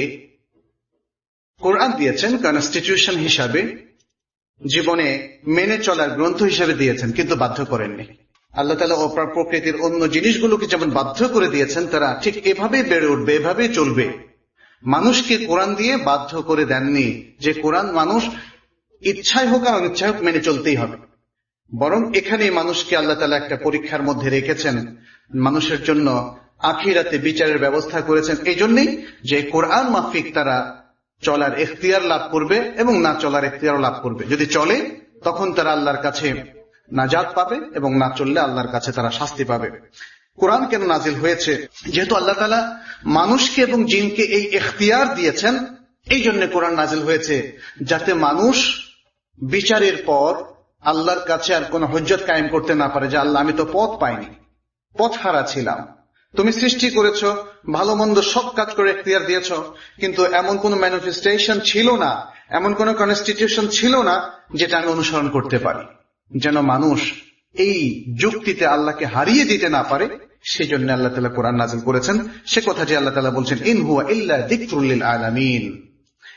কোরআন দিয়েছেন কনস্টিটিউশন হিসাবে, জীবনে মেনে চলার গ্রন্থ হিসাবে দিয়েছেন, কিন্তু বাধ্য করেননি। আল্লাহ তাআলা অপর প্রকৃতির অন্য জিনিসগুলোকে যেমন বাধ্য করে দিয়েছেন, তারা ঠিক এভাবেই বেড়ে উঠবে, এভাবেই চলবে। মানুষকে কোরআন দিয়ে বাধ্য করে দেননি যে কোরআন মানুষ ইচ্ছায় হোক আর অনিচ্ছায় হোক মেনে চলতেই হবে। বরং এখানে মানুষকে আল্লাহ তাআলা একটা পরীক্ষার মধ্যে রেখেছেন, মানুষের জন্য আখিরাতে বিচারের ব্যবস্থা করেছেন। এই জন্যই যে কোরআন মাফিক তারা চলার এখতিয়ার লাভ করবে এবং না চলার এখতিয়ার লাভ করবে। যদি চলে তখন তারা আল্লাহর কাছে নাজাত পাবে, এবং না চললে আল্লাহর কাছে তারা শাস্তি পাবে। কোরআন কেন নাজিল হয়েছে? যেহেতু আল্লাহ তাআলা মানুষকে এবং জিনকে এই এখতিয়ার দিয়েছেন, এই জন্য কোরআন নাজিল হয়েছে, যাতে মানুষ বিচারের পর আল্লাহর কাছে আর কোন হুজ্জত কায়েম করতে না পারে যে আল্লাহ, আমি তো পথ পাইনি, পথ হারা ছিলাম, তুমি সৃষ্টি করেছো, ভালো মন্দ সব কাজ করে এখতিয়ার দিয়েছ, কিন্তু এমন কোন ম্যানিফেস্টেশন ছিল না, এমন কোন কনস্টিটিউশন ছিল না যেটা আমি অনুসরণ করতে পারি, যেন মানুষ এই যুক্তিতে আল্লাহকে হারিয়ে দিতে না পারে। সেই জন্য আল্লাহ তাআলা কোরআন নাযিল করেছেন। সে কথা যে আল্লাহ তাআলা বলছেন ইন হুয়া ইল্লা যিকরুল লিল আলামিন,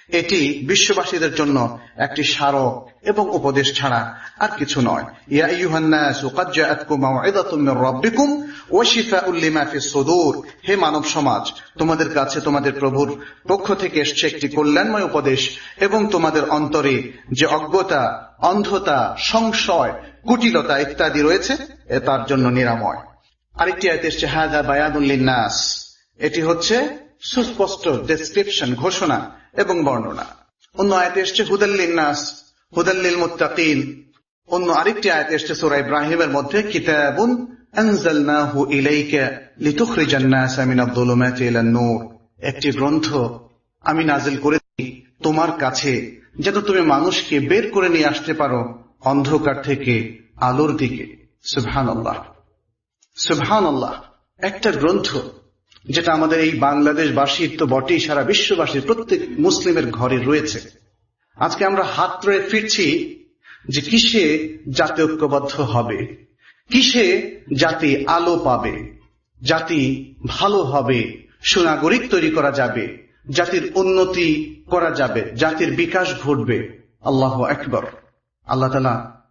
এটি বিশ্ববাসীদের জন্য একটি স্মারক এবং উপদেশ ছাড়া আর কিছু নয়। ইয়া আইয়ুহান নাস ক্বাদ জাআতকুম মাউইযাতুম মির রাব্বিকুম ওয়া শিফাউল লিমা ফিস সুদূর, হে মানব সমাজ, তোমাদের কাছে তোমাদের প্রভুর পক্ষ থেকে এসেছে একটি কল্যাণময় উপদেশ এবং তোমাদের অন্তরে যে অজ্ঞতা, অন্ধতা, সংশয়, কুটিলতা ইত্যাদি রয়েছে এ তার জন্য নিরাময়। আরেকটি আয়াতে এসেছে হাযা বায়ানুল লিন্নাস, এটি হচ্ছে সুস্পষ্ট ডেসক্রিপশন, ঘোষণা এবং বর্ণনা। অন্য আয়াতে এসেছে হুদাল লিন্নাস, হুদাল লিল মুত্তাকিন। অন্য আরেকটি আয়াতে এসেছে সূরা ইব্রাহিমের মধ্যে কিতাবুন আনজালনাহু ইলাইকা লিতুখরিজান নাসা মিনাদ যুলুমাতি ইলান নূর, একটি গ্রন্থ আমি নাজিল করেছি তোমার কাছে যেন তুমি মানুষকে বের করে নিয়ে আসতে পারো অন্ধকার থেকে আলোর দিকে। সুবহানাল্লাহ, সুবহানাল্লাহ। একটা গ্রন্থ যেটা আমাদের এই বাংলাদেশবাসীর তো বটেই, সারা বিশ্ববাসীর প্রত্যেক মুসলিমের ঘরে রয়েছে। আজকে আমরা হাত ধরে ফিরছি যে কিসে জাতি ঐক্যবদ্ধ হবে, কিসে জাতি আলো পাবে, জাতি ভালো হবে, সুনাগরিক তৈরি করা যাবে, জাতির উন্নতি করা যাবে, জাতির বিকাশ ঘটবে। আল্লাহু আকবার। আল্লাহ তাআলা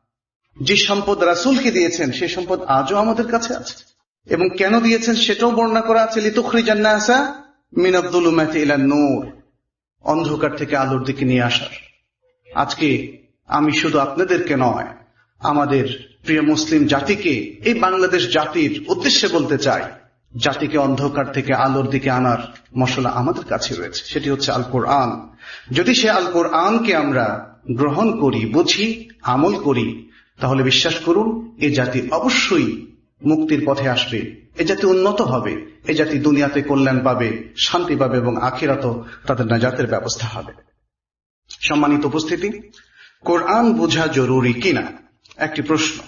যে সম্পদ রাসূলকে দিয়েছেন সেই সম্পদ আজও আমাদের কাছে আছে এবং কেন দিয়েছেন সেটাও বর্ণনা করা আছে। লিতুখরিজান নাসা মিনাদ যুলুমাতি ইলান নূর, অন্ধকার থেকে আলোর দিকে নিয়ে আসার। আজকে আমি শুধু আপনাদেরকে নয়, আমাদের প্রিয় মুসলিম জাতিকে, এই বাংলাদেশ জাতির উদ্দেশ্যে বলতে চাই, জাতিকে অন্ধকার থেকে আলোর দিকে আনার মশলা আমাদের কাছে রয়েছে, সেটি হচ্ছে আল কোরআন। যদি সে আল কোরআনকে আমরা গ্রহণ করি, বুঝি, আমল করি, তাহলে বিশ্বাস করুন এই জাতি অবশ্যই মুক্তির পথে আসবে, এ জাতি উন্নত হবে, এ জাতি দুনিয়াতে কল্যাণ পাবে, শান্তি পাবে এবং আখিরাতেও তাদের নাজাতের ব্যবস্থা হবে। সম্মানিত উপস্থিতি, কোরআন বোঝা জরুরি কিনা একটি প্রশ্ন,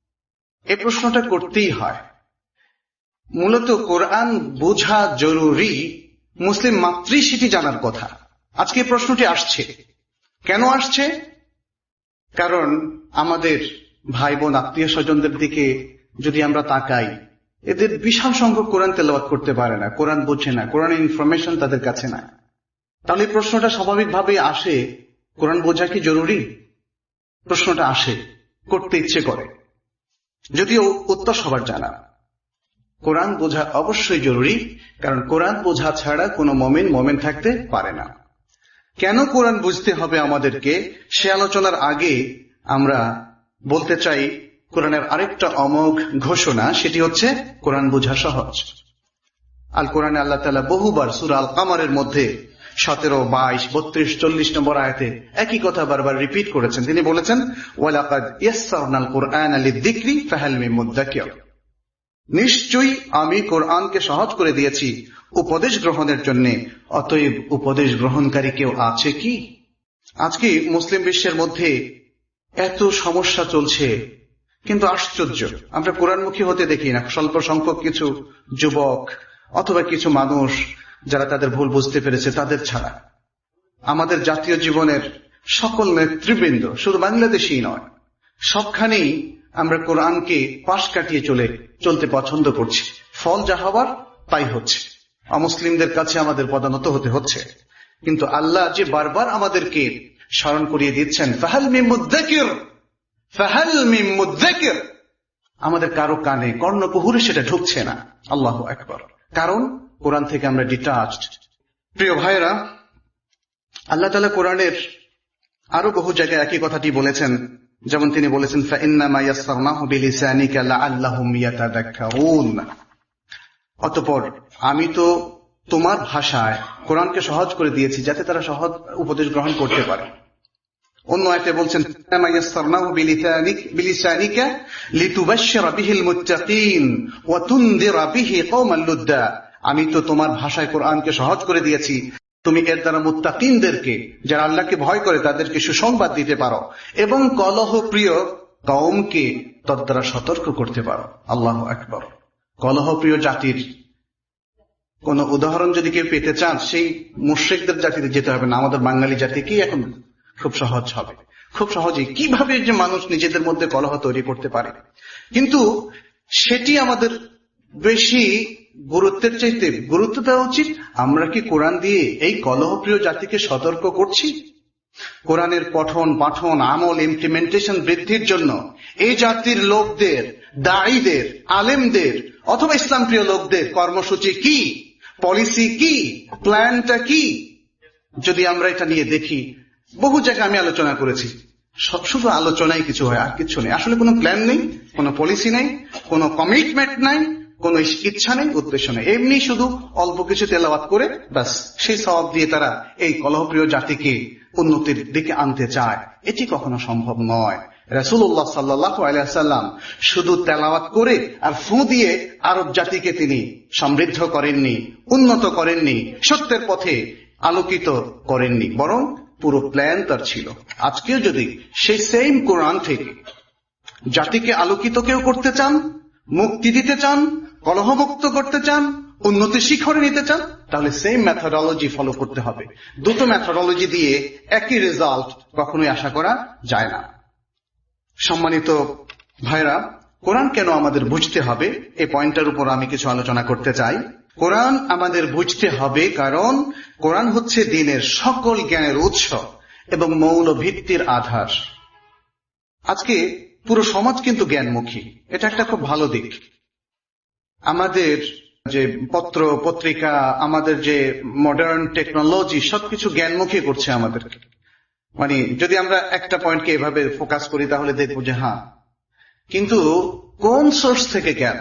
এই প্রশ্নটা করতেই হয়। মূলত কোরআন বোঝা জরুরি, মুসলিম মাত্রই সেটি জানার কথা। আজকে এই প্রশ্নটি আসছে, কেন আসছে? কারণ আমাদের ভাই বোন, আত্মীয় স্বজনদের দিকে যদি আমরা তাকাই, এদের বিশাল সংখ্যক কোরআন তেলাওয়াত করতে পারে না, কোরআন বোঝে না, কোরআনের ইনফরমেশন তাদের কাছে নাই। তাহলে এই প্রশ্নটা স্বাভাবিকভাবেই আসে, কোরআন বোঝা কি জরুরি? প্রশ্নটা আসে, করতে ইচ্ছে করে, যদিও উত্তর সবার জানা। কোরআন বোঝা অবশ্যই জরুরি, কারণ কোরআন বোঝা ছাড়া কোনো মুমিন মুমিন থাকতে পারে না। কেন কোরআন বুঝতে হবে আমাদেরকে, সে আলোচনার আগে আমরা বলতে চাই কোরআনের আরেকটা অমোঘ ঘোষণা, সেটি হচ্ছে কোরআন বোঝা সহজ। আল কোরআনে আল্লাহ তাআলা বহুবার সূরা আল কামারের মধ্যে সতেরো, বাইশ, বত্রিশ, চল্লিশ নম্বর আয়াতে একই কথা বারবার রিপিট করেছেন। তিনি বলেছেন ওয়ালাকাদ ইয়াসসারনাল কুরআনা লিযিকরি ফাহাল মিন মুদ্দাকির, নিশ্চয়ই আমি কোরআনকে সহজ করে দিয়েছি উপদেশ গ্রহণের জন্য, অতএব উপদেশ গ্রহণকারী কেউ আছে কি? আজকে মুসলিম বিশ্বের মধ্যে এত সমস্যা চলছে, কিন্তু আশ্চর্য, আমরা কোরআনমুখী হতে দেখি না। স্বল্প সংখ্যক কিছু যুবক অথবা কিছু মানুষ যারা তাদের ভুল বুঝতে পেরেছে, তাদের ছাড়া আমাদের জাতীয় জীবনের সকল নেতৃবৃন্দ, শুধু বাংলাদেশী নয়, সবখানেই আমরা কোরআনকে পাশ কাটিয়ে চলে চলতে পছন্দ করছি। ফল যা হবার তাই হচ্ছে, অমুসলিমদের কাছে আমাদের পদানত হতে হচ্ছে। কিন্তু আল্লাহ যে বারবার আমাদেরকে স্মরণ করিয়ে দিচ্ছেন ফাহাল মিন মুদ্দাকির, ফাহাল মিন মুদ্দাকির, আমাদের কারো কানে কর্ণকুহুরে সেটা ঢুকছে না। আল্লাহু আকবার। কারণ কোরআন থেকে আমরা ডিটাচড। প্রিয় ভাইরা, আল্লাহ তাআলা কোরআনের আরো বহু জায়গায় একই কথাটি বলেছেন, যেমন তিনি বলেছেন ফাইন্নামা ইয়াসসারনাহু বিলিসানিকা লাআল্লাহুম ইয়াতাযাক্কারুন, অতঃপর আমি তো তোমার ভাষায় কোরআনকে সহজ করে দিয়েছি যাতে তারা সহজ উপদেশ গ্রহণ করতে পারে। অন্য আয়াতে বলছেন ফাইন্নামা ইয়াসসারনাহু বিলিসানিকা লিতুবাশশিরা বিহিল মুত্তাকিন ওয়া তুনদিরা বিহি কওমান লুদ্দা, আমি তো তোমার ভাষায় কোরআনকে সহজ করে দিয়েছি, তুমি এর দ্বারা মুত্তাকিনদেরকে, যারা আল্লাহকে ভয় করে, তাদেরকে সুসংবাদ দিতে পারো এবং কলহ প্রিয় কওমকে তদ দ্বারা সতর্ক করতে পারো। আল্লাহু আকবার। কলহ প্রিয় জাতির কোন উদাহরণ যদি কেউ পেতে চান, সেই মুশরিকদের জাতিতে যেতে হবে না, আমাদের বাঙালি জাতিকেই এখন খুব সহজ হবে। খুব সহজেই কিভাবে যে মানুষ নিজেদের মধ্যে কলহ তৈরি করতে পারে, কিন্তু সেটি আমাদের বেশি গুরুত্বের চাইতে গুরুত্ব দেওয়া উচিত, আমরা কি কোরআন দিয়ে এই কলহপ্রিয় জাতিকে সতর্ক করছি? কোরআনের পঠন পাঠন আমল ইমপ্লিমেন্টেশন বৃদ্ধির জন্য এই জাতির লোকদের, দায়ীদের, আলেমদের অথবা ইসলাম প্রিয় লোকদের কর্মসূচি কি, পলিসি কি, প্ল্যানটা কি? যদি আমরা এটা নিয়ে দেখি, বহু জায়গায় আমি আলোচনা করেছি, শুধু আলোচনায় কিছু হয় আর কিছু নেই। আসলে কোনো প্ল্যান নেই, কোনো পলিসি নেই, কোনো কমিটমেন্ট নাই, কোনো ইচ্ছা নেই, উদ্দেশ্য নেই। এমনি শুধু অল্প কিছু তেলাওয়াত করে ব্যাস সেই সওয়াব দিয়ে তারা এই কলহপ্রিয় জাতিকে উন্নতির দিকে আনতে চায়। এটি কখনো সম্ভব নয়। রাসূলুল্লাহ সাল্লাল্লাহু আলাইহি ওয়াসাল্লাম শুধু তেলাওয়াত করে আর ফু দিয়ে আরব জাতিকে তিনি সমৃদ্ধ করেননি, উন্নত করেননি, সত্যের পথে আলোকিত করেননি, বরং পুরো প্ল্যান তার ছিল। আজকেও যদি সেই সেম কোরআন থেকে জাতিকে আলোকিত কেউ করতে চান, মুক্তি দিতে চান, কলহমুক্ত করতে চান, উন্নতি শিখরে নিতে চান, তাহলে সেম মেথোডোলজি ফলো করতে হবে। দুটো মেথোডোলজি দিয়ে একই রেজাল্ট কখনোই আশা করা যায় না। সম্মানিত ভাইরা, কোরআন কেন আমাদের বুঝতে হবে, এই পয়েন্টের উপর আমি কিছু আলোচনা করতে চাই। কোরআন আমাদের বুঝতে হবে কারণ কোরআন হচ্ছে দ্বীনের সকল জ্ঞানের উৎস এবং মৌল ভিত্তির আধার। আজকে পুরো সমাজ কিন্তু জ্ঞানমুখী, এটা একটা খুব ভালো দিক। আমাদের যে পত্র পত্রিকা, আমাদের যে মডার্ন টেকনোলজি সবকিছু জ্ঞানমুখী করছে আমাদেরকে। মানে যদি আমরা একটা পয়েন্টকে এভাবে ফোকাস করি তাহলে দেখবো যে হ্যাঁ, কিন্তু কোন সোর্স থেকে জ্ঞান,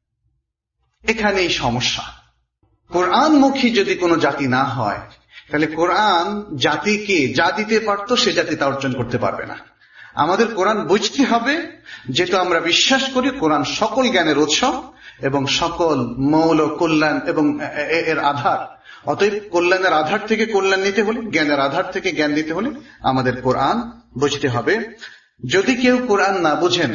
এখানেই সমস্যা। কোরআনমুখী যদি কোনো জাতি না হয় তাহলে কোরআন জাতিকে যা দিতে পারত সে জাতি তা অর্জন করতে পারবে না। আমাদের কোরআন বুঝতে হবে, যেটা আমরা বিশ্বাস করি কোরআন সকল জ্ঞানের উৎস এবং সকল মৌল কল্যাণ এবং এর আধার। অতএব কল্যাণের আধার থেকে কল্যাণ নিতে হলে, জ্ঞানের আধার থেকে জ্ঞান নিতে হলে আমাদের কোরআন বুঝতে হবে। যদি কেউ কোরআন না বুঝেন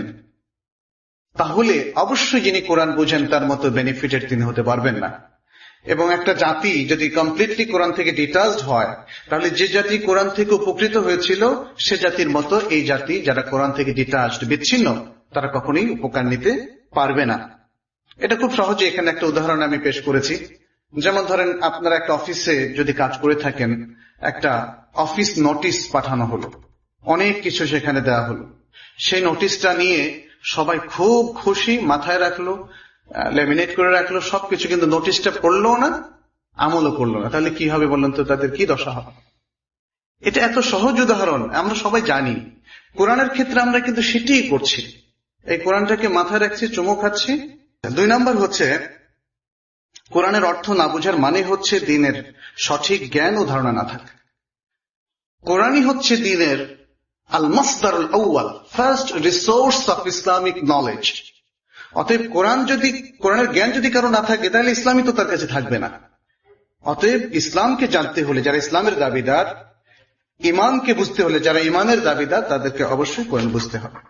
তাহলে অবশ্যই যিনি কোরআন বুঝেন তার মতো বেনিফিটেড তিনি হতে পারবেন না। এবং একটা জাতি যদি কমপ্লিটলি কোরআন থেকে ডিটাচড হয় তাহলে যে জাতি কোরআন থেকে উপকৃত হয়েছিল সে জাতির মতো এই জাতি যারা কোরআন থেকে ডিটাচড, বিচ্ছিন্ন, তারা কখনোই উপকার নিতে পারবে না। এটা খুব সহজে এখানে একটা উদাহরণ আমি পেশ করেছি। যেমন ধরেন আপনারা একটা অফিসে যদি কাজ করে থাকেন, একটা অফিস নোটিশ পাঠানো হলো, অনেক কিছু সেখানে দেওয়া হলো, সেই নোটিশটা নিয়ে সবাই খুব খুশি, মাথায় রাখলো, লেমিনেট করে রাখলো সবকিছু, কিন্তু নোটিশটা পড়লো না, আমলও করলো না। তাহলে কি হবে বললেন তো, তাদের কি দশা হবে? এটা এত সহজ উদাহরণ, আমরা সবাই জানি। কোরআনের ক্ষেত্রে আমরা কিন্তু সেটাই করছি, এই কোরআনটাকে মাথায় রাখছি, চুমো খাচ্ছি। দুই নাম্বার হচ্ছে কোরআনের অর্থ না বোঝার মানে হচ্ছে দ্বীনের সঠিক জ্ঞান ও ধারণা না থাকে। কোরআনই হচ্ছে দ্বীনের আল মাসদার আল আউয়াল, first resource of Islamic knowledge. অতএব কোরআন যদি, কোরআনের জ্ঞান যদি কারো না থাকে তাহলে ইসলামই তো তার কাছে থাকবে না। অতএব ইসলামকে জানতে হলে যারা ইসলামের দাবিদার, ইমানকে বুঝতে হলে যারা ইমানের দাবিদার, তাদেরকে অবশ্যই কোরআন বুঝতে হবে।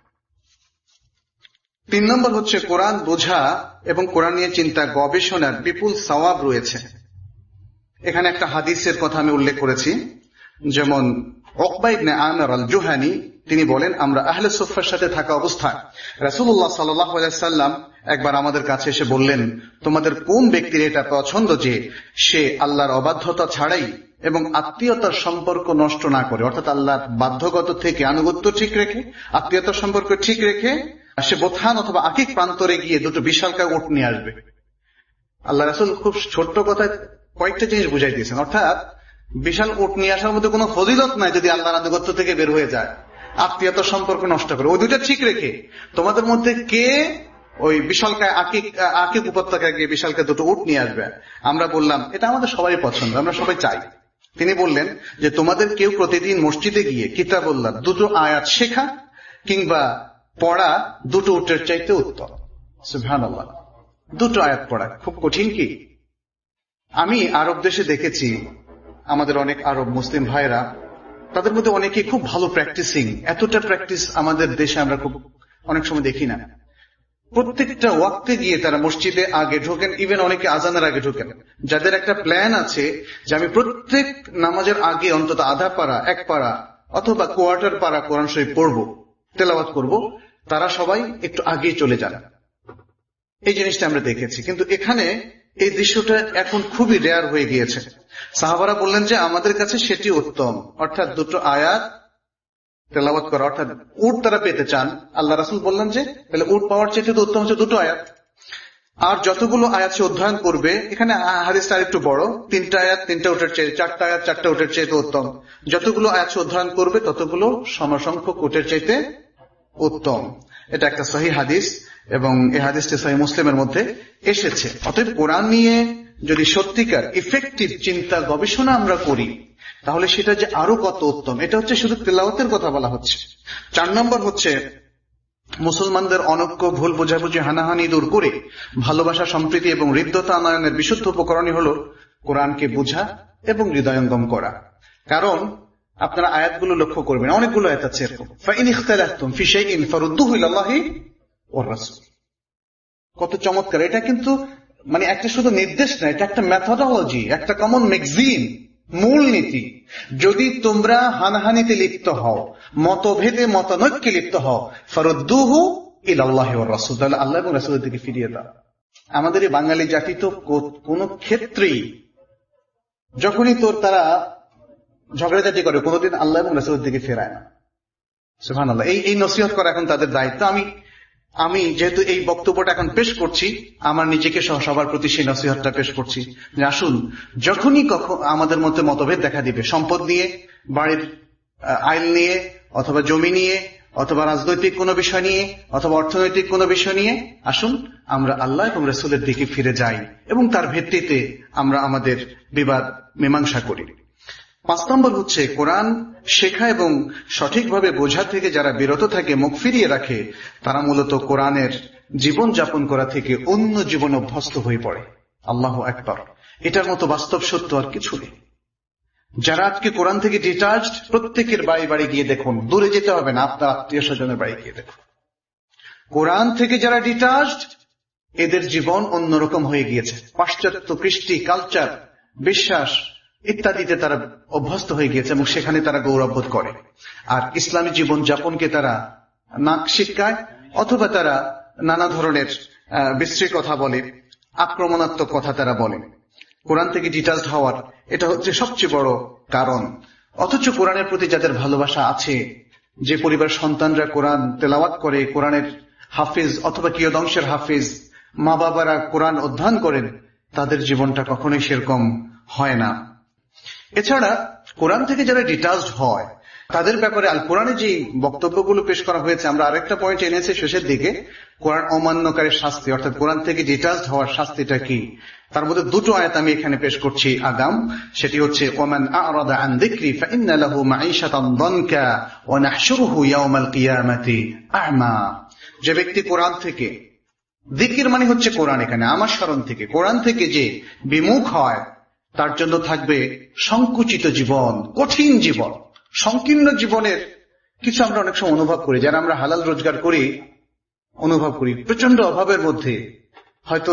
তিন নম্বর হচ্ছে কোরআন বোঝা এবং কোরআন নিয়ে চিন্তা গবেষণার বিপুল সওয়াব রয়েছে। এখানে একটা হাদিসের কথা আমি উল্লেখ করেছি, যেমন উকবা ইবনে আমির আল জুহানী তিনি বলেন, আমরা আহলে সুফফার সাথে থাকা অবস্থায় রাসূলুল্লাহ সাল্লাল্লাহু আলাইহি ওয়াসাল্লাম একবার আমাদের কাছে এসে বললেন, তোমাদের কোন ব্যক্তির এটা পছন্দ যে সে আল্লাহর অবাধ্যতা ছাড়াই এবং আত্মীয়তার সম্পর্ক নষ্ট না করে, অর্থাৎ আল্লাহর বাধ্যগত থেকে আনুগত্য ঠিক রেখে, আত্মীয়তার সম্পর্ক ঠিক রেখে সে বোথান অথবা আকিক প্রান্তরে গিয়ে দুটো বিশালকায় উট নিয়ে আসবে। আল্লাহ রাসূল খুব ছোট্ট কথায় কয়েকটা জিনিস বুঝাই দিয়েছেন, অর্থাৎ বিশাল উট নিয়ে আসার মধ্যে কোনো ফজিলত নাই যদি আল্লাহর আনুগত্য থেকে বের হয়ে যায়, আত্মীয়তার সম্পর্ক নষ্ট করে। ওই দুটা ঠিক রেখে তোমাদের মধ্যে কে ওই বিশালকায় আকিক আকিক উপত্যকায় গিয়ে বিশালকায় দুটো উট নিয়ে আসবে। আমরা বললাম এটা আমাদের সবাই পছন্দ, আমরা সবাই চাই। তিনি বললেন যে তোমাদের কেউ প্রতিদিন মসজিদে গিয়ে কিতাবুল্লাহ দুটো আয়াত শেখা কিংবা পড়া দুটো উটের চাইতে উত্তম। সুবহানাল্লাহ, দুটো আয়াত পড়া খুব কঠিন কি? আমি আরব দেশে দেখেছি আমাদের অনেক আরব মুসলিম ভাইরা, তাদের মধ্যে অনেকে খুব ভালো প্র্যাকটিসিং, এতটা প্র্যাকটিস আমাদের দেশে আমরা খুব অনেক সময় দেখি না। প্রত্যেকটা ওয়াক্তে গিয়ে তারা মসজিদে আগে ঢোকেন, ইভেন অনেকে আজানের আগে ঢোকেন। যাদের একটা প্ল্যান আছে যে আমি প্রত্যেক নামাজের আগে অন্তত আধা পারা, এক পারা অথবা কোয়ার্টার পারা কোরআন শরীফ পড়বো, তেলাওয়াত করব, তারা সবাই একটু আগেই চলে যান। এই জিনিসটা আমরা দেখেছি। কিন্তু এখানে এই দৃশ্যটা এখন খুবই রেয়ার হয়ে গিয়েছে। সাহাবারা বললেন যে আমাদের কাছে সেটি উত্তম, অর্থাৎ দুটো আয়াত তেলাওয়াত করা, অর্থাৎ উট তারা পেতে চান। আল্লাহ রাসূল বললেন যে তাহলে উট পাওয়ার চেয়ে তো উত্তম হচ্ছে দুটো আয়াত। আর যতগুলো আয়াত সে অধ্যয়ন করবে, এখানে হাদিসটা আরেকটু বড়, তিনটা আয়াত তিনটা উটের চেয়ে, চারটা আয়াত চারটা উটের চেয়ে তো উত্তম। যতগুলো আয়াত সে অধ্যয়ন করবে ততগুলো সমসংখ্যক উটের চাইতে উত্তম। এটা একটা সহিহ হাদিস এবং এই হাদিসটি সহিহ মুসলিমের মধ্যে এসেছে। অতএব কোরআন নিয়ে যদি সত্যিকার ইফেক্টিভ চিন্তা গবেষণা আমরা করি তাহলে সেটা যে আরো কত উত্তম। এটা হচ্ছে শুধু তেলাওয়াতের কথা বলা হচ্ছে। চার নম্বর হচ্ছে মুসলমানদের অনৈক্য, ভুল বোঝাবুঝি, হানাহানি দূর করে ভালোবাসা, সম্প্রীতি এবং হৃদ্যতা আনয়নের বিশুদ্ধ উপকরণই হলো কোরআনকে বোঝা এবং হৃদয়ঙ্গম করা। কারণ আপনারা আয়াতগুলো লক্ষ্য করবেন, অনেকগুলো আয়াত আছে এরকম, ফাইন ইখতালাফতুম ফি শাইইন ফারুদ্দুহু ইলাল্লাহি ওয়ার রাসূল। কত চমৎকার! এটা কিন্তু মানে একটা শুধু নির্দেশ না, এটা একটা মেথোডোলজি, একটা কমন ম্যাগাজিন, মূল নীতি। যদি তোমরা হানাহানিতে লিপ্ত হও, মতভেদে মতানৈক্যে লিপ্ত হও, ফারুদ্দুহু ইলাল্লাহি ওয়ার রাসূল, তাহলে আল্লাহ এবং রাসূলের দিকে ফিরিয়ে দাও। আমাদের এই বাঙালি জাতি তো কোন ক্ষেত্রেই যখনই তোর তারা ঝগড়াঝাটি করে কোনোদিন আল্লাহ এবং রাসূলের দিকে ফেরায় না। সুবহানাল্লাহ। এই এই নসিহত করা এখন তাদের দায়িত্ব। আমি আমি যেহেতু এই বক্তব্যটা এখন পেশ করছি, আমার নিজেকে সহ সবার প্রতি সেই নসিহতটা পেশ করছি যে আসুন, যখনই কখন আমাদের মধ্যে মতভেদ দেখা দিবে, সম্পদ নিয়ে, বাড়ির আইন নিয়ে, অথবা জমি নিয়ে, অথবা রাজনৈতিক কোনো বিষয় নিয়ে, অথবা অর্থনৈতিক কোনো বিষয় নিয়ে, আসুন আমরা আল্লাহ এবং রাসূলের দিকে ফিরে যাই এবং তার ভিত্তিতে আমরা আমাদের বিবাদ মীমাংসা করি। পাঁচ নম্বর হচ্ছে কোরআন শেখা এবং সঠিকভাবে বোঝা থেকে যারা বিরত থাকে, মুখ ফিরিয়ে রাখে, তারা মূলত কোরআনের জীবন যাপন করা থেকে অন্য জীবন অভ্যস্ত হয়ে পড়ে। আল্লাহু আকবার! এটার মতো বাস্তব সত্য আর কিছু নেই। যারা আজকে কোরআন থেকে ডিটাচড, প্রত্যেকের বাড়ি বাড়ি গিয়ে দেখুন, দূরে যেতে হবে না, আপনার আত্মীয় স্বজনের বাড়ি গিয়ে দেখুন। কোরআন থেকে যারা ডিটাচড, এদের জীবন অন্যরকম হয়ে গিয়েছে। পাশ্চাত্য কৃষ্টি, কালচার, বিশ্বাস ইত্যাদিতে তারা অভ্যস্ত হয়ে গিয়েছে এবং সেখানে তারা গৌরববোধ করে। আর ইসলামী জীবন যাপনকে তারা নাক শিটকায়, অথবা তারা নানা ধরনের বিশ্রী কথা বলে, আক্রমণাত্মক কথা তারা বলে। কোরআন থেকে ডিটাচড হওয়ার এটা হচ্ছে সবচেয়ে বড় কারণ। অথচ কোরআনের প্রতি যাদের ভালোবাসা আছে, যে পরিবার সন্তানরা কোরআন তেলাওয়াত করে, কোরআনের হাফিজ অথবা কিয়দংশের হাফিজ, মা বাবারা কোরআন অধ্যয়ন করেন, তাদের জীবনটা কখনোই সেরকম হয় না। এছাড়া কোরআন থেকে যারা ডিটাচড হয় তাদের ব্যাপারে আল কোরআনে যে বক্তব্যগুলো পেশ করা হয়েছে, আমরা আরেকটা পয়েন্ট এনেছি শেষের দিকে, কোরআন অমান্যকারীর শাস্তি, অর্থাৎ কোরআন থেকে ডিটাচড হওয়ার শাস্তিটা কি। তার মধ্যে দুটো আয়াত আমি এখানে পেশ করছি আগাম। সেটি হচ্ছে ওমান আ'রাদা আন যিকরি ফাইন্না লাহু মাঈশাতান দানকা ওয়া নাহশুরুহু ইয়াওমাল কিয়ামাতি আ'মা। যে ব্যক্তি কোরআন থেকে, যিকির মানে হচ্ছে কোরআন, এখানে আমার স্মরণ থেকে, কোরআন থেকে যে বিমুখ হয় তার জন্য থাকবে সংকুচিত জীবন, কঠিন জীবন, সংকীর্ণ জীবনের কিছু আমরা অনেক সময় অনুভব করি। যারা আমরা হালাল রোজগার করি, অনুভব করি প্রচন্ড অভাবের মধ্যে, হয়তো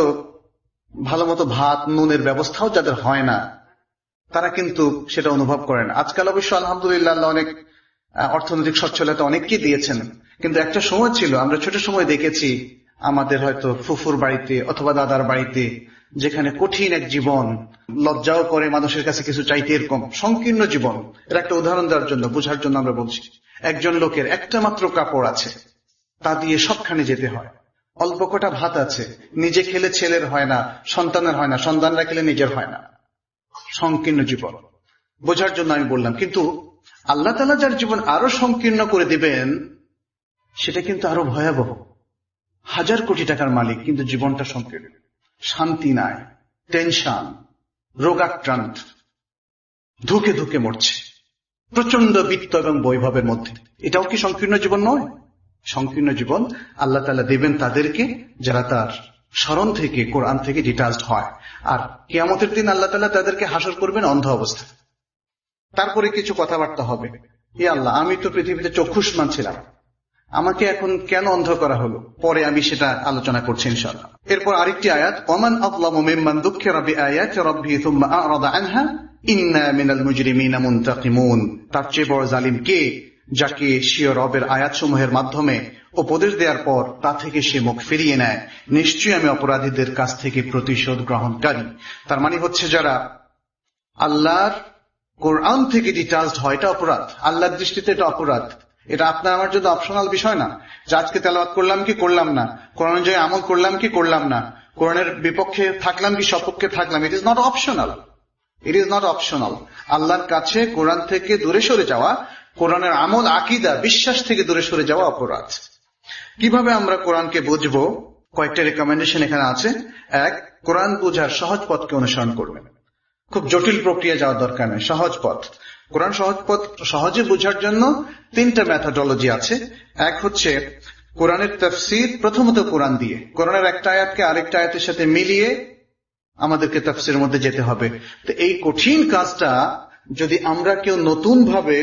ভালো মতো ভাত নুনের ব্যবস্থাও যাদের হয় না, তারা কিন্তু সেটা অনুভব করেন। আজকাল অবশ্য আলহামদুলিল্লাহ আল্লাহ অনেক অর্থনৈতিক সচ্ছলতা অনেককেই দিয়েছেন, কিন্তু একটা সময় ছিল, আমরা ছোট সময় দেখেছি আমাদের হয়তো ফুফুর বাড়িতে অথবা দাদার বাড়িতে, যেখানে কঠিন এক জীবন, লজ্জাও করে মানুষের কাছে কিছু চাইতে, এরকম সংকীর্ণ জীবন। এর একটা উদাহরণ দেওয়ার জন্য, বোঝার জন্য আমরা বলছি। একজন লোকের একটা মাত্র কাপড় আছে, তা দিয়ে সবখানে যেতে হয়। অল্প কটা ভাত আছে, নিজে খেলে ছেলের হয় না, সন্তানের হয় না, সন্তানরা খেলে নিজের হয় না। সংকীর্ণ জীবন, বোঝার জন্য আমি বললাম। কিন্তু আল্লাহ তাআলা যার জীবন আরো সংকীর্ণ করে দিবেন, সেটা কিন্তু আরো ভয়াবহ। হাজার কোটি টাকার মালিক, কিন্তু জীবনটা সংকীর্ণ, শান্তি নাই, টেনশন, রোগাক্রান্ত, ধুকে ধুকে মরছে, প্রচন্ড বিত্ত এবং বৈভবের মধ্যে। এটাও কি সংকীর্ণ জীবন নয়? সংকীর্ণ জীবন আল্লাহ তাআলা দেবেন তাদেরকে যারা তার স্মরণ থেকে, কোরআন থেকে ডিটাচড হয়। আর কিয়ামতের দিন আল্লাহ তাআলা তাদেরকে হাসর করবেন অন্ধ অবস্থায়। তারপরে কিছু কথাবার্তা হবে, হে আল্লাহ, আমি তো পৃথিবীতে চক্ষুষ্মান ছিলাম, আমাকে এখন কেন অন্ধ করা হলো? পরে আমি সেটা আলোচনা করছি ইনশাআল্লাহ। এরপর আরেকটি আয়াত, ওমান আযলামু মিম্মান যুক্কিরা বিআয়াতি রাব্বিহি সুম্মা আ'রাদা আনহা ইন্না মিনাল মুজরিমিনা মুনতাকিমুন। তার চেয়ে বড় জালিম কে, যাকে স্বীয় রবের আয়াতসমূহের মাধ্যমে উপদেশ দেওয়ার পর তা থেকে সে মুখ ফিরিয়ে নেয়, নিশ্চয়ই আমি অপরাধীদের কাছ থেকে প্রতিশোধ গ্রহণকারী। তার মানে হচ্ছে যারা আল্লাহর কোরআন থেকে ডিটাচড হয়, এটা অপরাধ। আল্লাহর দৃষ্টিতে এটা অপরাধ। এটা আপনার আমার জন্য অপশনাল বিষয় না যে আজকে তেলাওয়াত করলাম কি করলাম না, কোরআন অনুযায়ী আমল করলাম কি করলাম না, কোরআনের বিপক্ষে থাকলাম কি সপক্ষে থাকলাম। It is not optional, it is not optional. আল্লাহর কাছে কোরআন থেকে দূরে সরে যাওয়া, কোরআনের আমল আকীদা বিশ্বাস থেকে দূরে সরে যাওয়া অপরাধ। কিভাবে আমরা কোরআনকে বুঝবো? কয়েকটা রেকমেন্ডেশন এখানে আছে। এক, কোরআন বোঝার সহজ পথকে অনুসরণ করবেন। খুব জটিল প্রক্রিয়া যাওয়ার দরকার নেই, সহজ পথ। কোরআন সহজ পথ সহজে বোঝার জন্য তিনটা মেথোডোলজি আছে। এক হচ্ছে কোরআনের তাফসীর, প্রথমত কোরআন দিয়ে কোরআনের একটা আয়াতকে আরেকটা আয়াতের সাথে মিলিয়ে আমাদেরকে তাফসীরের মধ্যে যেতে হবে। তো এই কঠিন কাজটা যদি আমরা কেউ নতুন ভাবে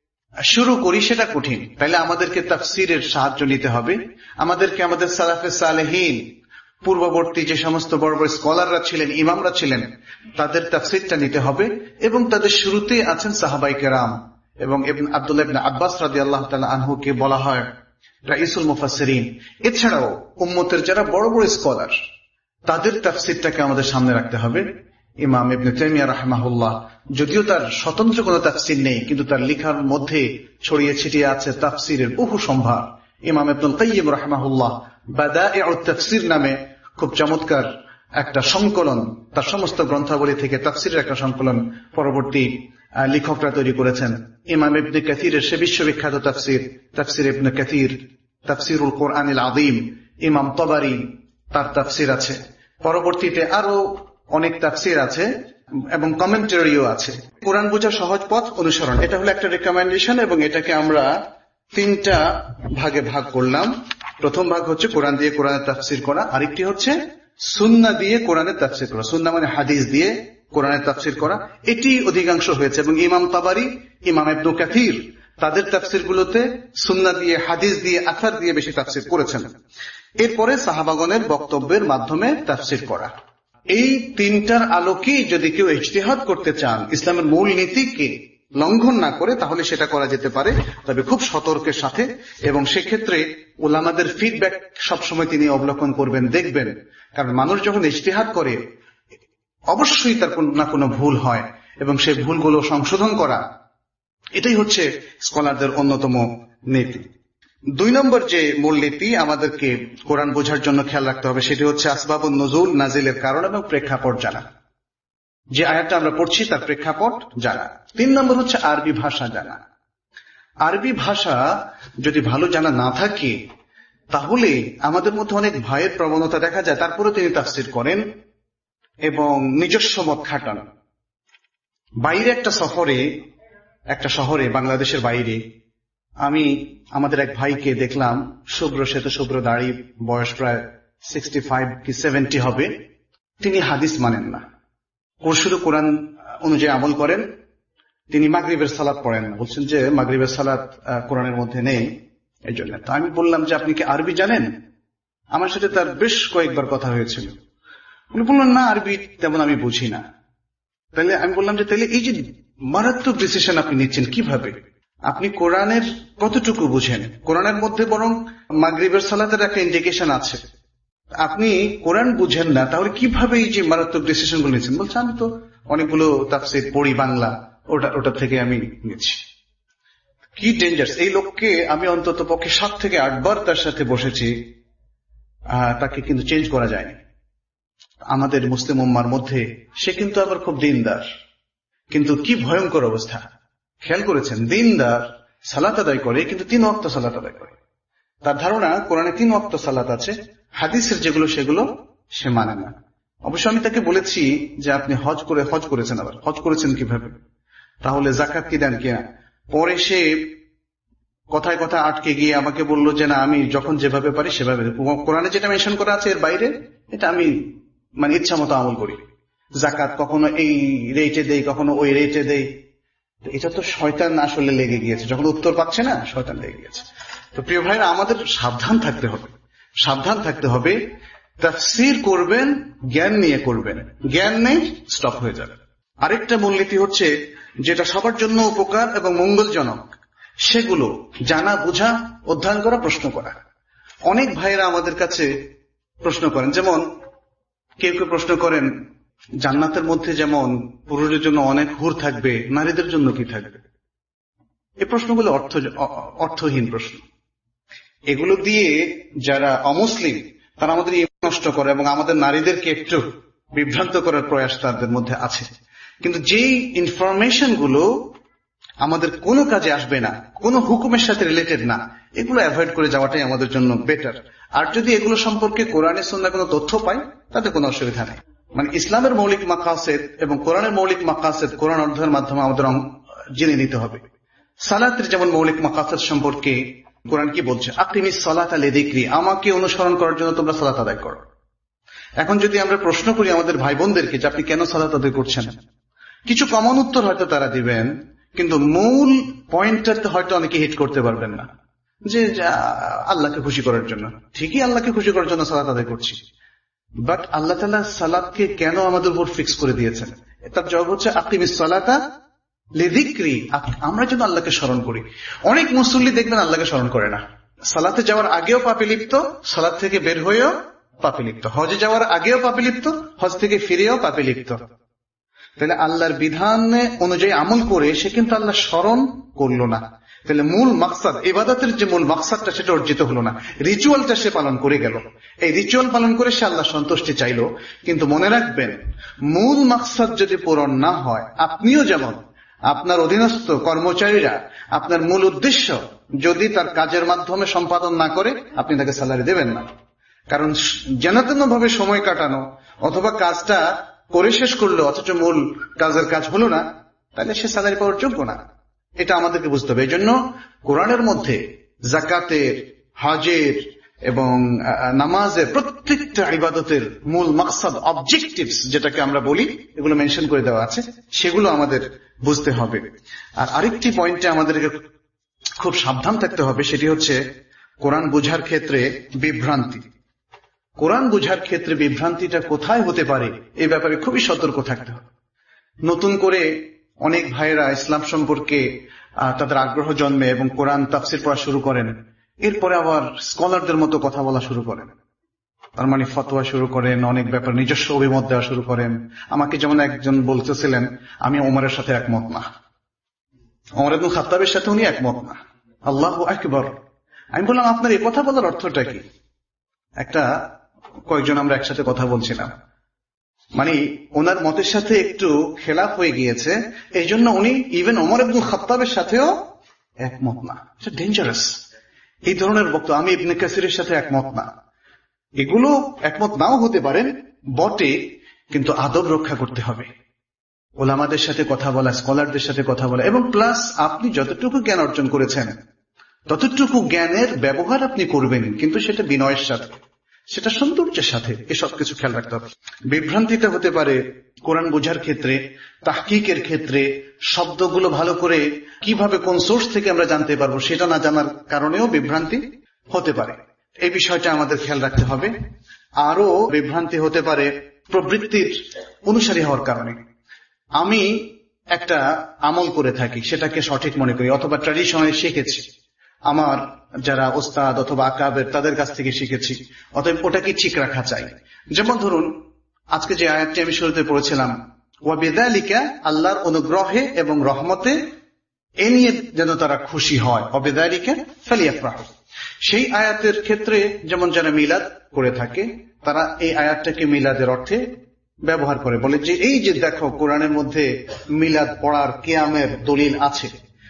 শুরু করি সেটা কঠিন, তাহলে আমাদেরকে তাফসীরের সাহায্য নিতে হবে। আমাদেরকে আমাদের সালাফে সালেহীন, পূর্ববর্তী যে সমস্ত বড় বড় স্কলাররা ছিলেন, ইমামরা ছিলেন, তাদের তাফসীরটা নিতে হবে। এবং তাদের শুরুতে আছেন সাহাবায়ে কেরাম, এবং আব্দুল্লাহ ইবনে আব্বাস রাদিয়াল্লাহু তাআলা আনহুকে বলা হয় রাইসুল মুফাসসিরিন। এছাড়াও উম্মতের যারা বড় বড় স্কলার, তাদের তাফসীরটাকে আমাদের সামনে রাখতে হবে। ইমাম ইবনে তাইমিয়া রাহিমাহুল্লাহ, যদিও তার স্বতন্ত্র কোনো তাফসীর নেই, কিন্তু তার লেখার মধ্যে ছড়িয়ে ছিটিয়ে আছে তাফসীরের বহু সম্ভার। ইমাম ইবনুল কাইয়্যিম রাহিমাহুল্লাহ বাদাইউত তাফসীর নামে খুব চমৎকার একটা সংকলন, তার সমস্ত গ্রন্থাবলী থেকে তাফসীরের একটা সংকলন পরবর্তী লেখকরা তৈরি করেছেন। ইমাম ইবনে কাসিরের সে বিশ্ববিখ্যাত তাফসীর, তাফসীর ইবনে কাসির, তাফসীরুল কোরআনিল আযীম। ইমাম তাবারি, তার তাফসীর আছে। পরবর্তীতে আরো অনেক তাফসীর আছে এবং কমেন্টারিও আছে। কোরআন বোঝার সহজ পথ অনুসরণ, এটা হলো একটা রেকমেন্ডেশন, এবং এটাকে আমরা তিনটা ভাগে ভাগ করলাম। প্রথম ভাগ হচ্ছে কোরআন দিয়ে কোরআনের তাফসীর করা, আরেকটি হচ্ছে সুন্নাহ দিয়ে কোরআনের তাফসীর করা। সুন্নাহ মানে হাদিস দিয়ে কোরআনের তাফসীর করা, এটি অধিকাংশ হয়েছে। এবং ইমাম তাবারি, ইমাম ইবনে কাসির তাদের তাফসীরগুলোতে সুন্নাহ দিয়ে, হাদিস দিয়ে, আসার দিয়ে বেশি তাফসীর করেছেন। এরপরে সাহাবাগণের বক্তব্যের মাধ্যমে তাফসীর করা। এই তিনটার আলোকেই যদি কেউ ইজতিহাদ করতে চান, ইসলামের মূল নীতিকে লঙ্ঘন না করে, তাহলে সেটা করা যেতে পারে, তবে খুব সতর্কের সাথে। এবং সেক্ষেত্রে উলামাদের ফিডব্যাক সবসময় তিনি অবলোকন করবেন, দেখবেন। কারণ মানুষ যখন ইজতিহাদ করে অবশ্যই তার কোনো না কোনো ভুল হয়, এবং সেই ভুলগুলো সংশোধন করা, এটাই হচ্ছে স্কলারদের অন্যতম নীতি। দুই নম্বর যে মূলনীতি আমাদেরকে কোরআন বোঝার জন্য খেয়াল রাখতে হবে, সেটি হচ্ছে আসবাবুন নুজুল, নাজিলের কারণ এবং প্রেক্ষাপট জানা। যে আয়াতটা আমরা পড়ছি তার প্রেক্ষাপট জানা। তিন নম্বর হচ্ছে আরবি ভাষা জানা। আরবি ভাষা যদি ভালো জানা না থাকে, তাহলে আমাদের মধ্যে অনেক ভয়ের প্রবণতা দেখা যায়। তারপরে তিনি তাফসীর করেন এবং নিজস্ব মত খাটান। বাইরে একটা সফরে, একটা শহরে, বাংলাদেশের বাইরে, আমি আমাদের এক ভাইকে দেখলাম, শুভ্র শ্বেত শুভ্র দাড়ি, বয়স প্রায় সিক্সটি ফাইভ কি সেভেন্টি হবে। তিনি হাদিস মানেন না, ও শুধু কোরআন অনুযায়ী আমল করেন। তিনি মাগরিবের সালাত পড়েন না, বলছেন যে মাগরিবের সালাত কোরআনের মধ্যে নেই, এই জন্য। তো আমি বললাম যে আপনি কি আরবি জানেন? আমার সাথে তার বেশ কয়েকবার কথা হয়েছিল। উনি বললেন না, আরবি তেমন আমি বুঝি না। তাহলে আমি বললাম যে তাহলে এই যে মারাত্মক ডিসিশন আপনি নিচ্ছেন কিভাবে? আপনি কোরআনের কতটুকু বুঝেন? কোরআনের মধ্যে বরং মাগরিবের সালাতের একটা ইন্ডিকেশন আছে, আপনি কোরআন বুঝেন না, তাহলে কিভাবে এই যে মারাত্মক ডিসিশন গুলো নিচ্ছেন? বলছে আমি তো অনেকগুলো তাফসীর পড়ি বাংলা, ওটা ওটা থেকে আমি নিচ্ছি। কি ডেঞ্জার্স! এই লোককে আমি অন্তত পক্ষে সাত থেকে আটবার তার সাথে বসেছি, তাকে কিন্তু চেঞ্জ করা যায়নি। আমাদের মুসলিম উম্মার মধ্যে সে কিন্তু আবার খুব দিনদার, কিন্তু কি ভয়ঙ্কর অবস্থা! খেয়াল করেছেন, দিনদার, সালাত আদায় করে, কিন্তু তিন ওয়াক্ত সালাত আদায় করে। তার ধারণা কোরআনে তিন ওয়াক্ত সালাত আছে, হাদিসের যেগুলো সেগুলো সে মানে না। অবশ্য আমি তাকে বলেছি যে আপনি হজ করে হজ করেছেন, আবার হজ করেছেন কিভাবে, তাহলে যাকাত কি দেন কিনা। পরে সে কথায় কথায় আটকে গিয়ে আমাকে বলল যে না, আমি যখন যেভাবে পারি সেভাবে, কোরআনে যেটা মেনশন করা আছে এর বাইরে এটা আমি মানে ইচ্ছা মতো আমল করি। যাকাত কখনো এই রেটে দেই, কখনো ওই রেটে দেই। এটা তো শয়তান আসলে লেগে গিয়েছে, যখন উত্তর পাচ্ছে না শয়তান লেগে গিয়েছে। তো প্রিয় ভাইরা, আমাদের সাবধান থাকতে হবে, সাবধান থাকতে হবে। তাফসীর করবেন, জ্ঞান নিয়ে করবেন, জ্ঞান নেই স্টপ হয়ে যাবে। আরেকটা মূলনীতি হচ্ছে যেটা সবার জন্য উপকার এবং মঙ্গলজনক, সেগুলো জানা, বোঝা, অধ্যয়ন করা, প্রশ্ন করা। অনেক ভাইয়েরা আমাদের কাছে প্রশ্ন করেন, যেমন কেউ কেউ প্রশ্ন করেন জান্নাতের মধ্যে যেমন পুরুষের জন্য অনেক হুর থাকবে, নারীদের জন্য কি থাকবে? এই প্রশ্নগুলো অর্থ অর্থহীন প্রশ্ন। এগুলো দিয়ে যারা অমুসলিম তারা আমাদের ইমান নষ্ট করে এবং আমাদের নারীদেরকে একটু বিভ্রান্ত করার প্রয়াস তাদের মধ্যে আছে। কিন্তু যেই ইনফরমেশন গুলো আমাদের কোনো কাজে আসবে না, কোনো হুকুমের সাথে রিলেটেড না, এগুলো অ্যাভয়েড করে যাওয়াটাই আমাদের জন্য বেটার। আর যদি এগুলো সম্পর্কে কোরআনে সুন্নাহ কোনো তথ্য পাই তাতে কোনো অসুবিধা নেই। মানে ইসলামের মৌলিক মাকাসেদ এবং কোরআনের মৌলিক মাকাসেদ কোরআন অধ্যয়নের মাধ্যমে আমাদের জেনে নিতে হবে। সালাতের যেমন মৌলিক মাকাসেদ সম্পর্কে কোরআন কি বলছে, আকিমিস সালাতা লিযিকরি, আমাকে অনুসরণ করার জন্য তোমরা সালাত আদায় করো। এখন যদি আমরা প্রশ্ন করি আমাদের ভাই বোনদেরকে যে আপনি কেন সালাত আদায় করছেন, কিছু কমন উত্তর হয়তো তারা দিবেন, কিন্তু মূল পয়েন্টটাতে হয়তো অনেকে হিট করতে পারবেন না, যে আল্লাহকে খুশি করার জন্য। ঠিকই আল্লাহকে খুশি করার জন্য সালাত আদায় করছি, বাট আল্লাহ তাআলা সালাতকে কেন আমাদের উপর ফিক্স করে দিয়েছেন? তার জবাব হচ্ছে আকিমিস সালাতা লিযিকরি, আমরা যেন আল্লাহকে স্মরণ করি। অনেক মুসল্লি দেখবেন আল্লাহকে স্মরণ করে না, সালাতে যাওয়ার আগেও পাপে লিপ্ত, সালাত থেকে বের হয়েও পাপে লিপ্ত, হজে যাওয়ার আগেও পাপে লিপ্ত, হজ থেকে ফিরেও পাপে লিপ্ত। তাহলে আল্লাহর বিধান অনুযায়ী আমল করে সে কিন্তু আল্লাহ স্মরণ করলো না। তাহলে মূল মাকসাদ, ইবাদতের যে মূল মাকসাদটা সেটা অর্জিত হলো না, রিচুয়ালটা সে পালন করে গেল। এই রিচুয়াল পালন করে সে আল্লাহ সন্তুষ্টি চাইলো, কিন্তু মনে রাখবেন মূল মাকসাদ যদি পূরণ না হয়, আপনিও যেমন আপনার অধীনস্থ কর্মচারীরা আপনার মূল উদ্দেশ্য যদি তার কাজের মাধ্যমে সম্পাদন না করে আপনি তাকে স্যালারি দেবেন না। কারণ যেন ভাবে সময় কাটানো অথবা কাজটা করে শেষ করলো অথচ মূল কাজের কাজ হলো না, তাহলে সে স্যালারি পাওয়ার যোগ্য না। এটা আমাদেরকে বুঝতে হবে। এই জন্য কোরআনের মধ্যে যাকাতের, হজের এবং নামাজের প্রত্যেকটা ইবাদতের মূল মাকসাদ, অবজেক্টিভস যেটাকে আমরা বলি, এগুলো মেনশন করে দেওয়া আছে, সেগুলো আমাদের বুঝতে হবে। আর আরেকটি পয়েন্টে আমাদেরকে খুব সাবধান থাকতে হবে, সেটি হচ্ছে কোরআন বোঝার ক্ষেত্রে বিভ্রান্তি। কোরআন বোঝার ক্ষেত্রে বিভ্রান্তিটা কোথায় হতে পারে এই ব্যাপারে খুবই সতর্ক থাকতে হবে। নতুন করে অনেক ভাইয়েরা ইসলাম সম্পর্কে তাদের আগ্রহ জন্মে এবং কোরআন তাফসির পড়া শুরু করেন, এরপরে আবার স্কলারদের মতো কথা বলা শুরু করেন, তার মানে ফতোয়া শুরু করেন, অনেক ব্যাপার নিজস্ব অভিমত দেওয়া শুরু করেন। আমাকে যেমন একজন বলতেছিলেন আমি ওমরের সাথে একমত না, ওমর ইবনে খাত্তাবের সাথে উনি একমত না। আল্লাহু আকবার। আমি বললাম আপনার এই কথা বলার অর্থটা কি? একটা কয়েকজন আমরা একসাথে কথা বলছিলাম, মানে ওনার মতের সাথে একটু খেলাফ হয়ে গিয়েছে, এই জন্য উনি ইভেন ওমর ইবনে খাত্তাবের সাথেও একমত না। এটা ডেঞ্জারাস। এই ধরনের বক্তব্য, আমি ইবনে কাসিরের সাথে একমত না, এগুলো একমত নাও হতে পারেন বটে, কিন্তু আদব রক্ষা করতে হবে। ওলামাদের সাথে কথা বলা, স্কলারদের সাথে কথা বলা, এবং প্লাস আপনি যতটুকু জ্ঞান অর্জন করেছেন ততটুকু জ্ঞানের ব্যবহার আপনি করবেন, কিন্তু সেটা বিনয়ের সাথে, সেটা সৌন্দর্যের সাথে। এসব কিছু খেয়াল রাখতে হবে। বিভ্রান্তিটা হতে পারে কোরআন বোঝার ক্ষেত্রে, তাহকিকের ক্ষেত্রে, শব্দগুলো ভালো করে কিভাবে কোন সোর্স থেকে আমরা জানতে পারবো সেটা না জানার কারণেও বিভ্রান্তি হতে পারে। এই বিষয়টা আমাদের খেয়াল রাখতে হবে। আরো বিভ্রান্তি হতে পারে প্রবৃত্তির অনুসারী হওয়ার কারণে। আমি একটা আমল করে থাকি, সেটাকে সঠিক মনে করি, অথবা ট্র্যাডিশনালি শিখেছি, আমার যারা ওস্তাদ অথবা আকাবের তাদের কাছ থেকে শিখেছি, অতএব ওটাকে ঠিক রাখা চাই। যেমন ধরুন আজকে যে আয়াতটি আমি শুরুতে পড়েছিলাম, ওয়া বিযালিকা, আল্লাহর অনুগ্রহে এবং রহমতে এ নিয়ে যেন তারা খুশি হয়, ওয়া বিযালিকা ফালিয়াফরাহু। সেই আয়াতের ক্ষেত্রে যেমন যারা মিলাদ করে থাকে তারা এই আয়াতটাকে মিলাদের অর্থে ব্যবহার করে, বলে যে এই যে দেখো কোরআনের মধ্যে মিলাদ পড়ার, কিয়ামের দলিল আছে।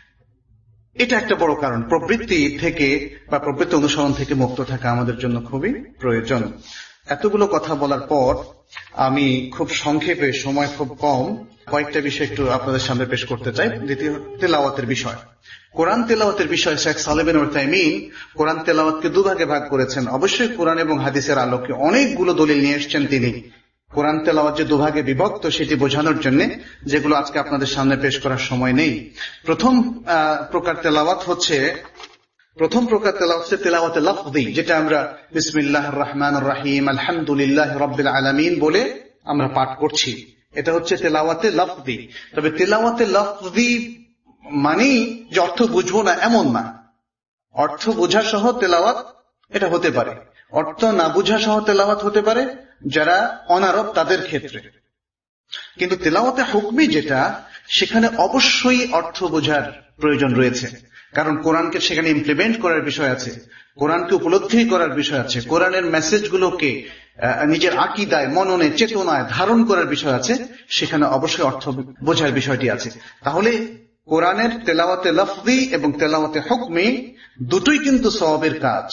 এটা একটা বড় কারণ। প্রবৃত্তি থেকে বা প্রবৃত্তি অনুসরণ থেকে মুক্ত থাকা আমাদের জন্য খুবই প্রয়োজন। এতগুলো কথা বলার পর আমি খুব সংক্ষেপে, সময় খুব কম, কয়েকটা বিষয় একটু আপনাদের সামনে পেশ করতে চাই। দ্বিতীয় তেলাওয়াতের বিষয়, কোরআন তেলাওয়াতের বিষয় শেখ সালেহ বিন উসাইমিন কোরআন তেলাওয়াতকে দুভাগে ভাগ করেছেন। অবশ্যই কোরআন এবং হাদিসের আলোকে অনেকগুলো দলিল নিয়ে এসেছেন তিনি। কোরআন তেলাওয়াত যে দুভাগে বিভক্ত সেটি বোঝানোর জন্য, যেগুলো আজকে আপনাদের সামনে পেশ করার সময় নেই। প্রথম প্রকার তেলাওয়াত হচ্ছে প্রথম প্রকার তেলাওয়াত হচ্ছে তেলাওয়াতে লফজি, যেটা আমরা বিসমিল্লাহির রহমানির রহিম আলহামদুলিল্লাহি রাব্বিল আলামিন বলে আমরা পাঠ করছি। এটা হচ্ছে তেলাওয়াতে লফজি। তবে তেলাওয়াতে লফজি মানেই যে অর্থ বুঝবো না এমন না, অর্থ বোঝা সহ তেলাওয়াত এটা হতে পারে, অর্থ না বুঝা সহ তেলাওয়াত হতে পারে যারা অনারব তাদের ক্ষেত্রে। কিন্তু তেলাওয়াতে হুকমি যেটা, সেখানে অবশ্যই অর্থ বোঝার প্রয়োজন রয়েছে, কারণ কোরআনকে সেখানে ইমপ্লিমেন্ট করার বিষয় আছে, কোরআনকে উপলব্ধি করার বিষয় আছে, কোরআনের মেসেজগুলোকে নিজের আকীদায়, মননে, চেতনায় ধারণ করার বিষয় আছে, সেখানে অবশ্যই অর্থ বোঝার বিষয়টি আছে। তাহলে কোরআনের তেলাওয়াতে লফজি এবং তেলাওয়াতে হুকমি দুটোই কিন্তু সওয়াবের কাজ,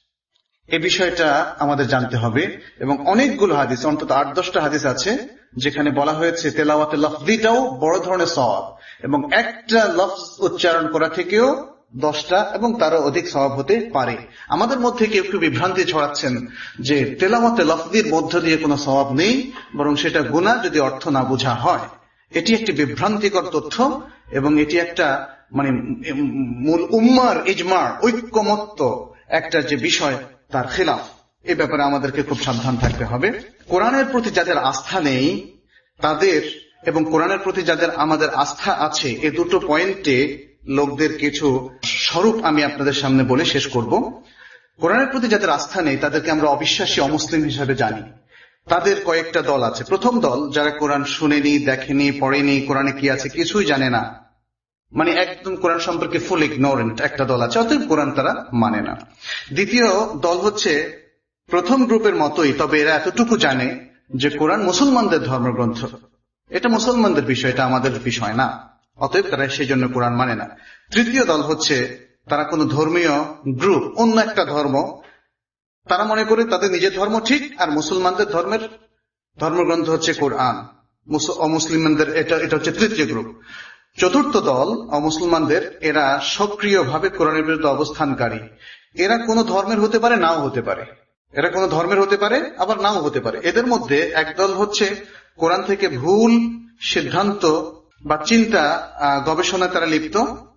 এ বিষয়টা আমাদের জানতে হবে। এবং অনেকগুলো হাদিস, অন্তত আট দশটা হাদিস আছে যেখানে বলা হয়েছে তেলাওয়াতে লফজিটাও বড় ধরনের সওয়াব, এবং একটা লফজ উচ্চারণ করা থেকেও দশটা এবং তারও অধিক সওয়াব হতে পারে। আমাদের মধ্যে কেউ একটু বিভ্রান্তি ছড়াচ্ছেন যে তেলাওয়াতে লফজির মধ্য দিয়ে কোনো সওয়াব নেই, বরং সেটা গুনাহ যদি অর্থ না বোঝা হয়। এটি একটি বিভ্রান্তিকর তথ্য, এবং এটি একটা মানে মূল উম্মার ইজমা, ঐক্যমত্য একটা যে বিষয়, তার খিলাফ। এ ব্যাপারে আমাদেরকে খুব সাবধান থাকতে হবে। কোরআনের প্রতি যাদের আস্থা নেই তাদের এবং কোরআনের প্রতি যাদের আমাদের আস্থা আছে, এ দুটো পয়েন্টে লোকদের কিছু স্বরূপ আমি আপনাদের সামনে বলে শেষ করব। কোরআনের প্রতি যাদের আস্থা নেই তাদেরকে আমরা অবিশ্বাসী, অমুসলিম হিসাবে জানি। তাদের কয়েকটা দল আছে। প্রথম দল যারা কোরআন শুনেনি, দেখেনি, পড়েনি, কোরআনে কি আছে কিছুই জানে না, মানে একদম কোরআন সম্পর্কে ফুল ইগনোরেন্ট একটা দল আছে, অতএব কোরআন তারা মানে না। দ্বিতীয় দল হচ্ছে প্রথম গ্রুপের মতোই, তবে এরা এতটুকু জানে যে কোরআন মুসলমানদের ধর্মগ্রন্থ, এটা মুসলমানদের বিষয়, এটা আমাদের বিষয় না, অতএব তারা সেই জন্য কোরআন মানে না। তৃতীয় দল হচ্ছে তারা কোনো ধর্মীয় গ্রুপ, অন্য একটা ধর্ম, তারা মনে করে তাদের নিজের ধর্ম ঠিক, আর মুসলমানদের ধর্মের ধর্মগ্রন্থ হচ্ছে কোরআন, অমুসলিমদের এটা এটা হচ্ছে তৃতীয় গ্রুপ। চতুর্থ দল অমুসলমানদের, এরা সক্রিয়ভাবে কোরআনের বিরুদ্ধে অবস্থানকারী। এরা কোন ধর্মের হতে পারে, নাও হতে পারে, এরা কোন ধর্মের হতে পারে আবার নাও হতে পারে। এদের মধ্যে একদল হচ্ছে কোরআন থেকে ভুল সিদ্ধান্ত বা চিন্তা গবেষণায় তারা লিপ্ত।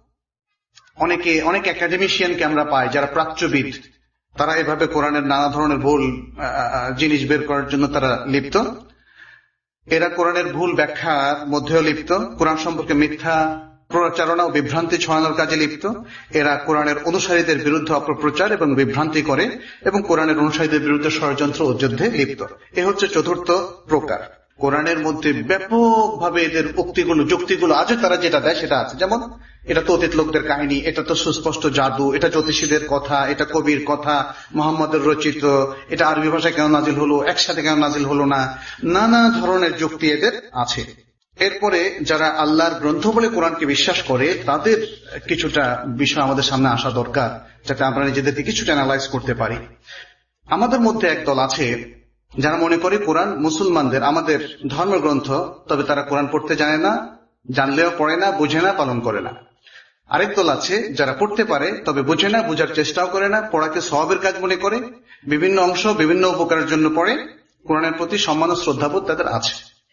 অনেকে অনেক একাডেমিশিয়ানকে আমরা পাই যারা প্রাচ্যবিদ, তারা এভাবে কোরআনের নানা ধরনের ভুল জিনিস বের করার জন্য তারা লিপ্ত। এরা কোরআনের ভুল ব্যাখ্যার মধ্যেও লিপ্ত, কোরআন সম্পর্কে মিথ্যা প্রচারণা ও বিভ্রান্তি ছড়ানোর কাজে লিপ্ত। এরা কোরআনের অনুসারীদের বিরুদ্ধে অপপ্রচার এবং বিভ্রান্তি করে এবং কোরআনের অনুসারীদের বিরুদ্ধে ষড়যন্ত্র ও যুদ্ধে লিপ্ত। এ হচ্ছে চতুর্থ প্রকার। কোরআনের মধ্যে ব্যাপকভাবে এদের উক্তিগুলো, যুক্তিগুলো আজও তারা যেটা দেয় সেটা আছে, যেমন এটা তো অতীত লোকদের কাহিনী, এটা তো সুস্পষ্ট জাদু, এটা জ্যোতিষীদের কথা, এটা কবির কথা, মোহাম্মদের রচিত, এটা আরবি ভাষায় কেন নাজিল হলো, একসাথে কেন নাজিল হলো না, নানা ধরনের যুক্তি এদের আছে। এরপরে যারা আল্লাহর গ্রন্থ বলে কোরআনকে বিশ্বাস করে, তাদের কিছুটা বিষয় আমাদের সামনে আসা দরকার, যাতে আমরা নিজেদেরকে কিছুটা অ্যানালাইজ করতে পারি। আমাদের মধ্যে একদল আছে যারা মনে করে কোরআন মুসলমানদের, আমাদের ধর্মগ্রন্থ, তবে তারা কোরআন পড়তে জানে না, জানলেও পড়ে না, বুঝে না, পালন করে না। আরেক দল আছে যারা পড়তে পারে তবে বুঝে না, বোঝার চেষ্টাও করে না, পড়াকে সওয়াবের কাজ মনে করে, বিভিন্ন অংশ বিভিন্ন উপকারের জন্য পড়ে, কোরআনের প্রতি সম্মান ও শ্রদ্ধাবোধ তাদের আছে।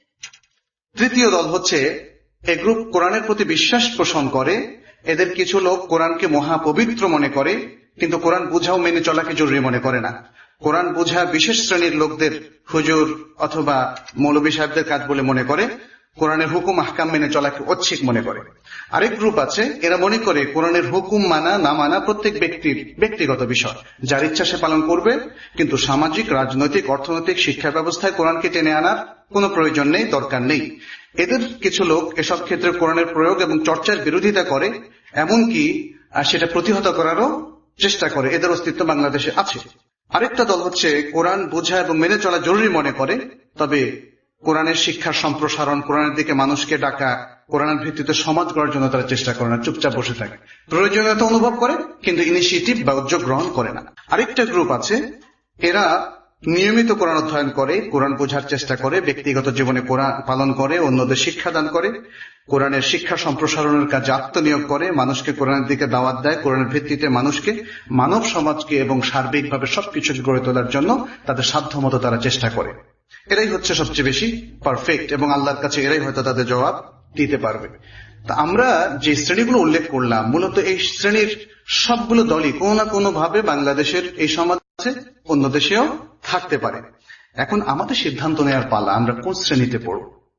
তৃতীয় দল হচ্ছে এ গ্রুপ কোরআনের প্রতি বিশ্বাস পোষণ করে। এদের কিছু লোক কোরআনকে মহাপবিত্র মনে করে, কিন্তু কোরআন বুঝাও মেনে চলাকে জরুরি মনে করে না। কোরআন বুঝা বিশেষ শ্রেণীর লোকদের, হুজুর অথবা মৌলবী সাহেবদের কাজ বলে মনে করে, কোরআনের হুকুম আহকাম মেনে চলাকে ঐচ্ছিক মনে করে। আরেক গ্রুপ আছে, এরা মনে করে কোরআনের হুকুম মানা না মানা প্রত্যেক ব্যক্তির ব্যক্তিগত বিষয়, যার ইচ্ছা সে পালন করবে, কিন্তু সামাজিক, রাজনৈতিক, অর্থনৈতিক, শিক্ষা ব্যবস্থায় কোরআনকে টেনে আনার কোনো প্রয়োজন নেই, দরকার নেই। এদের কিছু লোক এসব ক্ষেত্রে কোরআনের প্রয়োগ এবং চর্চার বিরোধিতা করে, এমনকি সেটা প্রতিহত করারও চেষ্টা করে। এদের অস্তিত্ব বাংলাদেশে আছে। আরেকটা দল হচ্ছে কোরআন বোঝা এবং মেনে চলা জরুরি মনে করে, তবে কোরআনের শিক্ষার সম্প্রসারণ, কোরআনের দিকে মানুষকে ডাকা, কোরআনের ভিত্তিতে সমাজ গড়ার জন্য তারা চেষ্টা করে না, চুপচাপ বসে থাকে। প্রয়োজনীয়তা অনুভব করে কিন্তু ইনিশিয়েটিভ বা উদ্যোগ গ্রহণ করে না। আরেকটা গ্রুপ আছে, এরা নিয়মিত কোরআন অধ্যয়ন করে, কোরআন বোঝার চেষ্টা করে, ব্যক্তিগত জীবনে কোরআন পালন করে, অন্যদের শিক্ষাদান করে, কোরআনের শিক্ষা সম্প্রসারণের কাজে আত্মনিয়োগ করে, মানুষকে কোরআনের দিকে দাওয়াত দেয়, কোরআনের ভিত্তিতে মানুষকে, মানব সমাজকে এবং সার্বিকভাবে সবকিছুকে গড়ে তোলার জন্য তাদের সাধ্যমতো তারা চেষ্টা করে। এরাই হচ্ছে সবচেয়ে বেশি পারফেক্ট এবং আল্লাহর কাছে এরাই হয়তো তাদের জবাব দিতে পারবে। তা আমরা যে শ্রেণীগুলো উল্লেখ করলাম, মূলত এই শ্রেণীর সবগুলো দলই কোনো না কোনো ভাবে বাংলাদেশের এই সমাজে, অন্য দেশেও থাকতে পারে। এখন আমাদের সিদ্ধান্ত নেওয়ার পালা, আমরা কোন শ্রেণীতে পড়ব।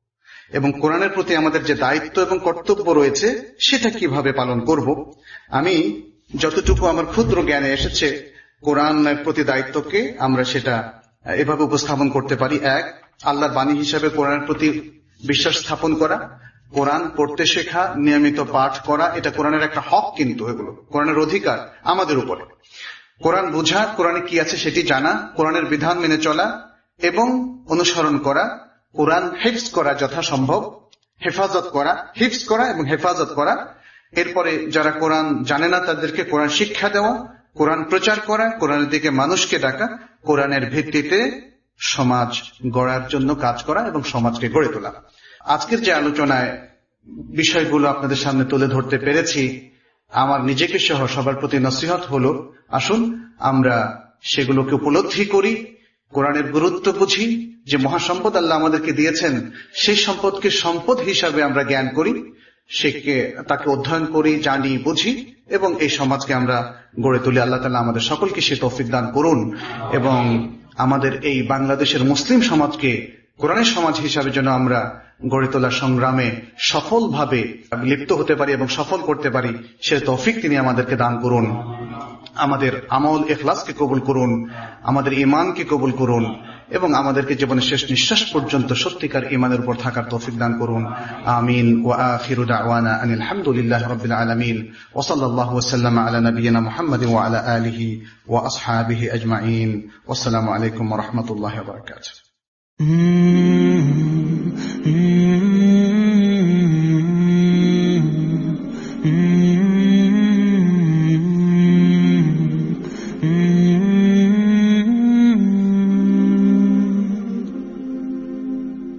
এবং কোরআনের প্রতি আমাদের যে দায়িত্ব এবং কর্তব্য রয়েছে সেটা কিভাবে পালন করব। আমি যতটুকু আমার ক্ষুদ্র জ্ঞানে এসেছে কোরআনের প্রতি দায়িত্বকে আমরা সেটা এভাবে উপস্থাপন করতে পারি। এক, আল্লাহর বাণী হিসাবে কোরআনের প্রতি বিশ্বাস স্থাপন করা, কোরআন পড়তে শেখা, নিয়মিত পাঠ করা, এটা কোরআনের একটা হক, কিন্তু এগুলো কোরআনের অধিকার আমাদের উপরে। কোরআন বোঝা, কোরআনে কি আছে সেটি জানা, কোরআনের বিধান মেনে চলা এবং অনুসরণ করা, কোরআন হিফজ করা যথাসম্ভব, হেফাজত করা, হিফজ করা এবং হেফাজত করা। এরপরে যারা কোরআন জানে না তাদেরকে কোরআন শিক্ষা দেওয়া, কোরআন প্রচার করা, কোরআনের দিকে মানুষকে ডাকা, কোরআনের ভিত্তিতে সমাজ গড়ার জন্য কাজ করা এবং সমাজকে গড়ে তোলা। আজকের যে আলোচনায় বিষয়গুলো আপনাদের সামনে তুলে ধরতে পেরেছি, আমার নিজেকে সহ সবার প্রতি নসিহত হলো, আসুন আমরা সেগুলোকে উপলব্ধি করি, কোরআনের গুরুত্ব বুঝি, যে মহাসম্পদ আল্লাহ আমাদেরকে দিয়েছেন সেই সম্পদকে সম্পদ হিসাবে আমরা জ্ঞান করি, সেকে তাকে অধ্যয়ন করি, জানি, বুঝি এবং এই সমাজকে আমরা গড়ে তুলি। আল্লাহ তাআলা আমাদের সকলকে সে তৌফিক দান করুন এবং আমাদের এই বাংলাদেশের মুসলিম সমাজকে কোরআনের সমাজ হিসাবে যেন আমরা গড়ে তোলার সংগ্রামে সফলভাবে লিপ্ত হতে পারি এবং সফল করতে পারি, সে তৌফিক তিনি আমাদেরকে দান করুন। আমাদের আমল ইখলাসকে কবুল করুন, আমাদের ঈমানকে কবুল করুন এবং আমাদেরকে জীবনের শেষ নিঃশ্বাস পর্যন্ত সত্যিকার ঈমানের উপর থাকার তৌফিক দান করুন। আমিন। ওয়া আখিরু দাওয়ানা আনিল হামদুলিল্লাহি রাব্বিল আলামিন ওয়া সাল্লাল্লাহু ওয়া সাল্লামা আলা নাবিয়িনা মুহাম্মাদিন ওয়া আলা আলিহি ওয়া আসহাবিহি আজমাইন। ওয়াসসালামু আলাইকুম ওয়া রাহমাতুল্লাহি ওয়া বারাকাতুহু।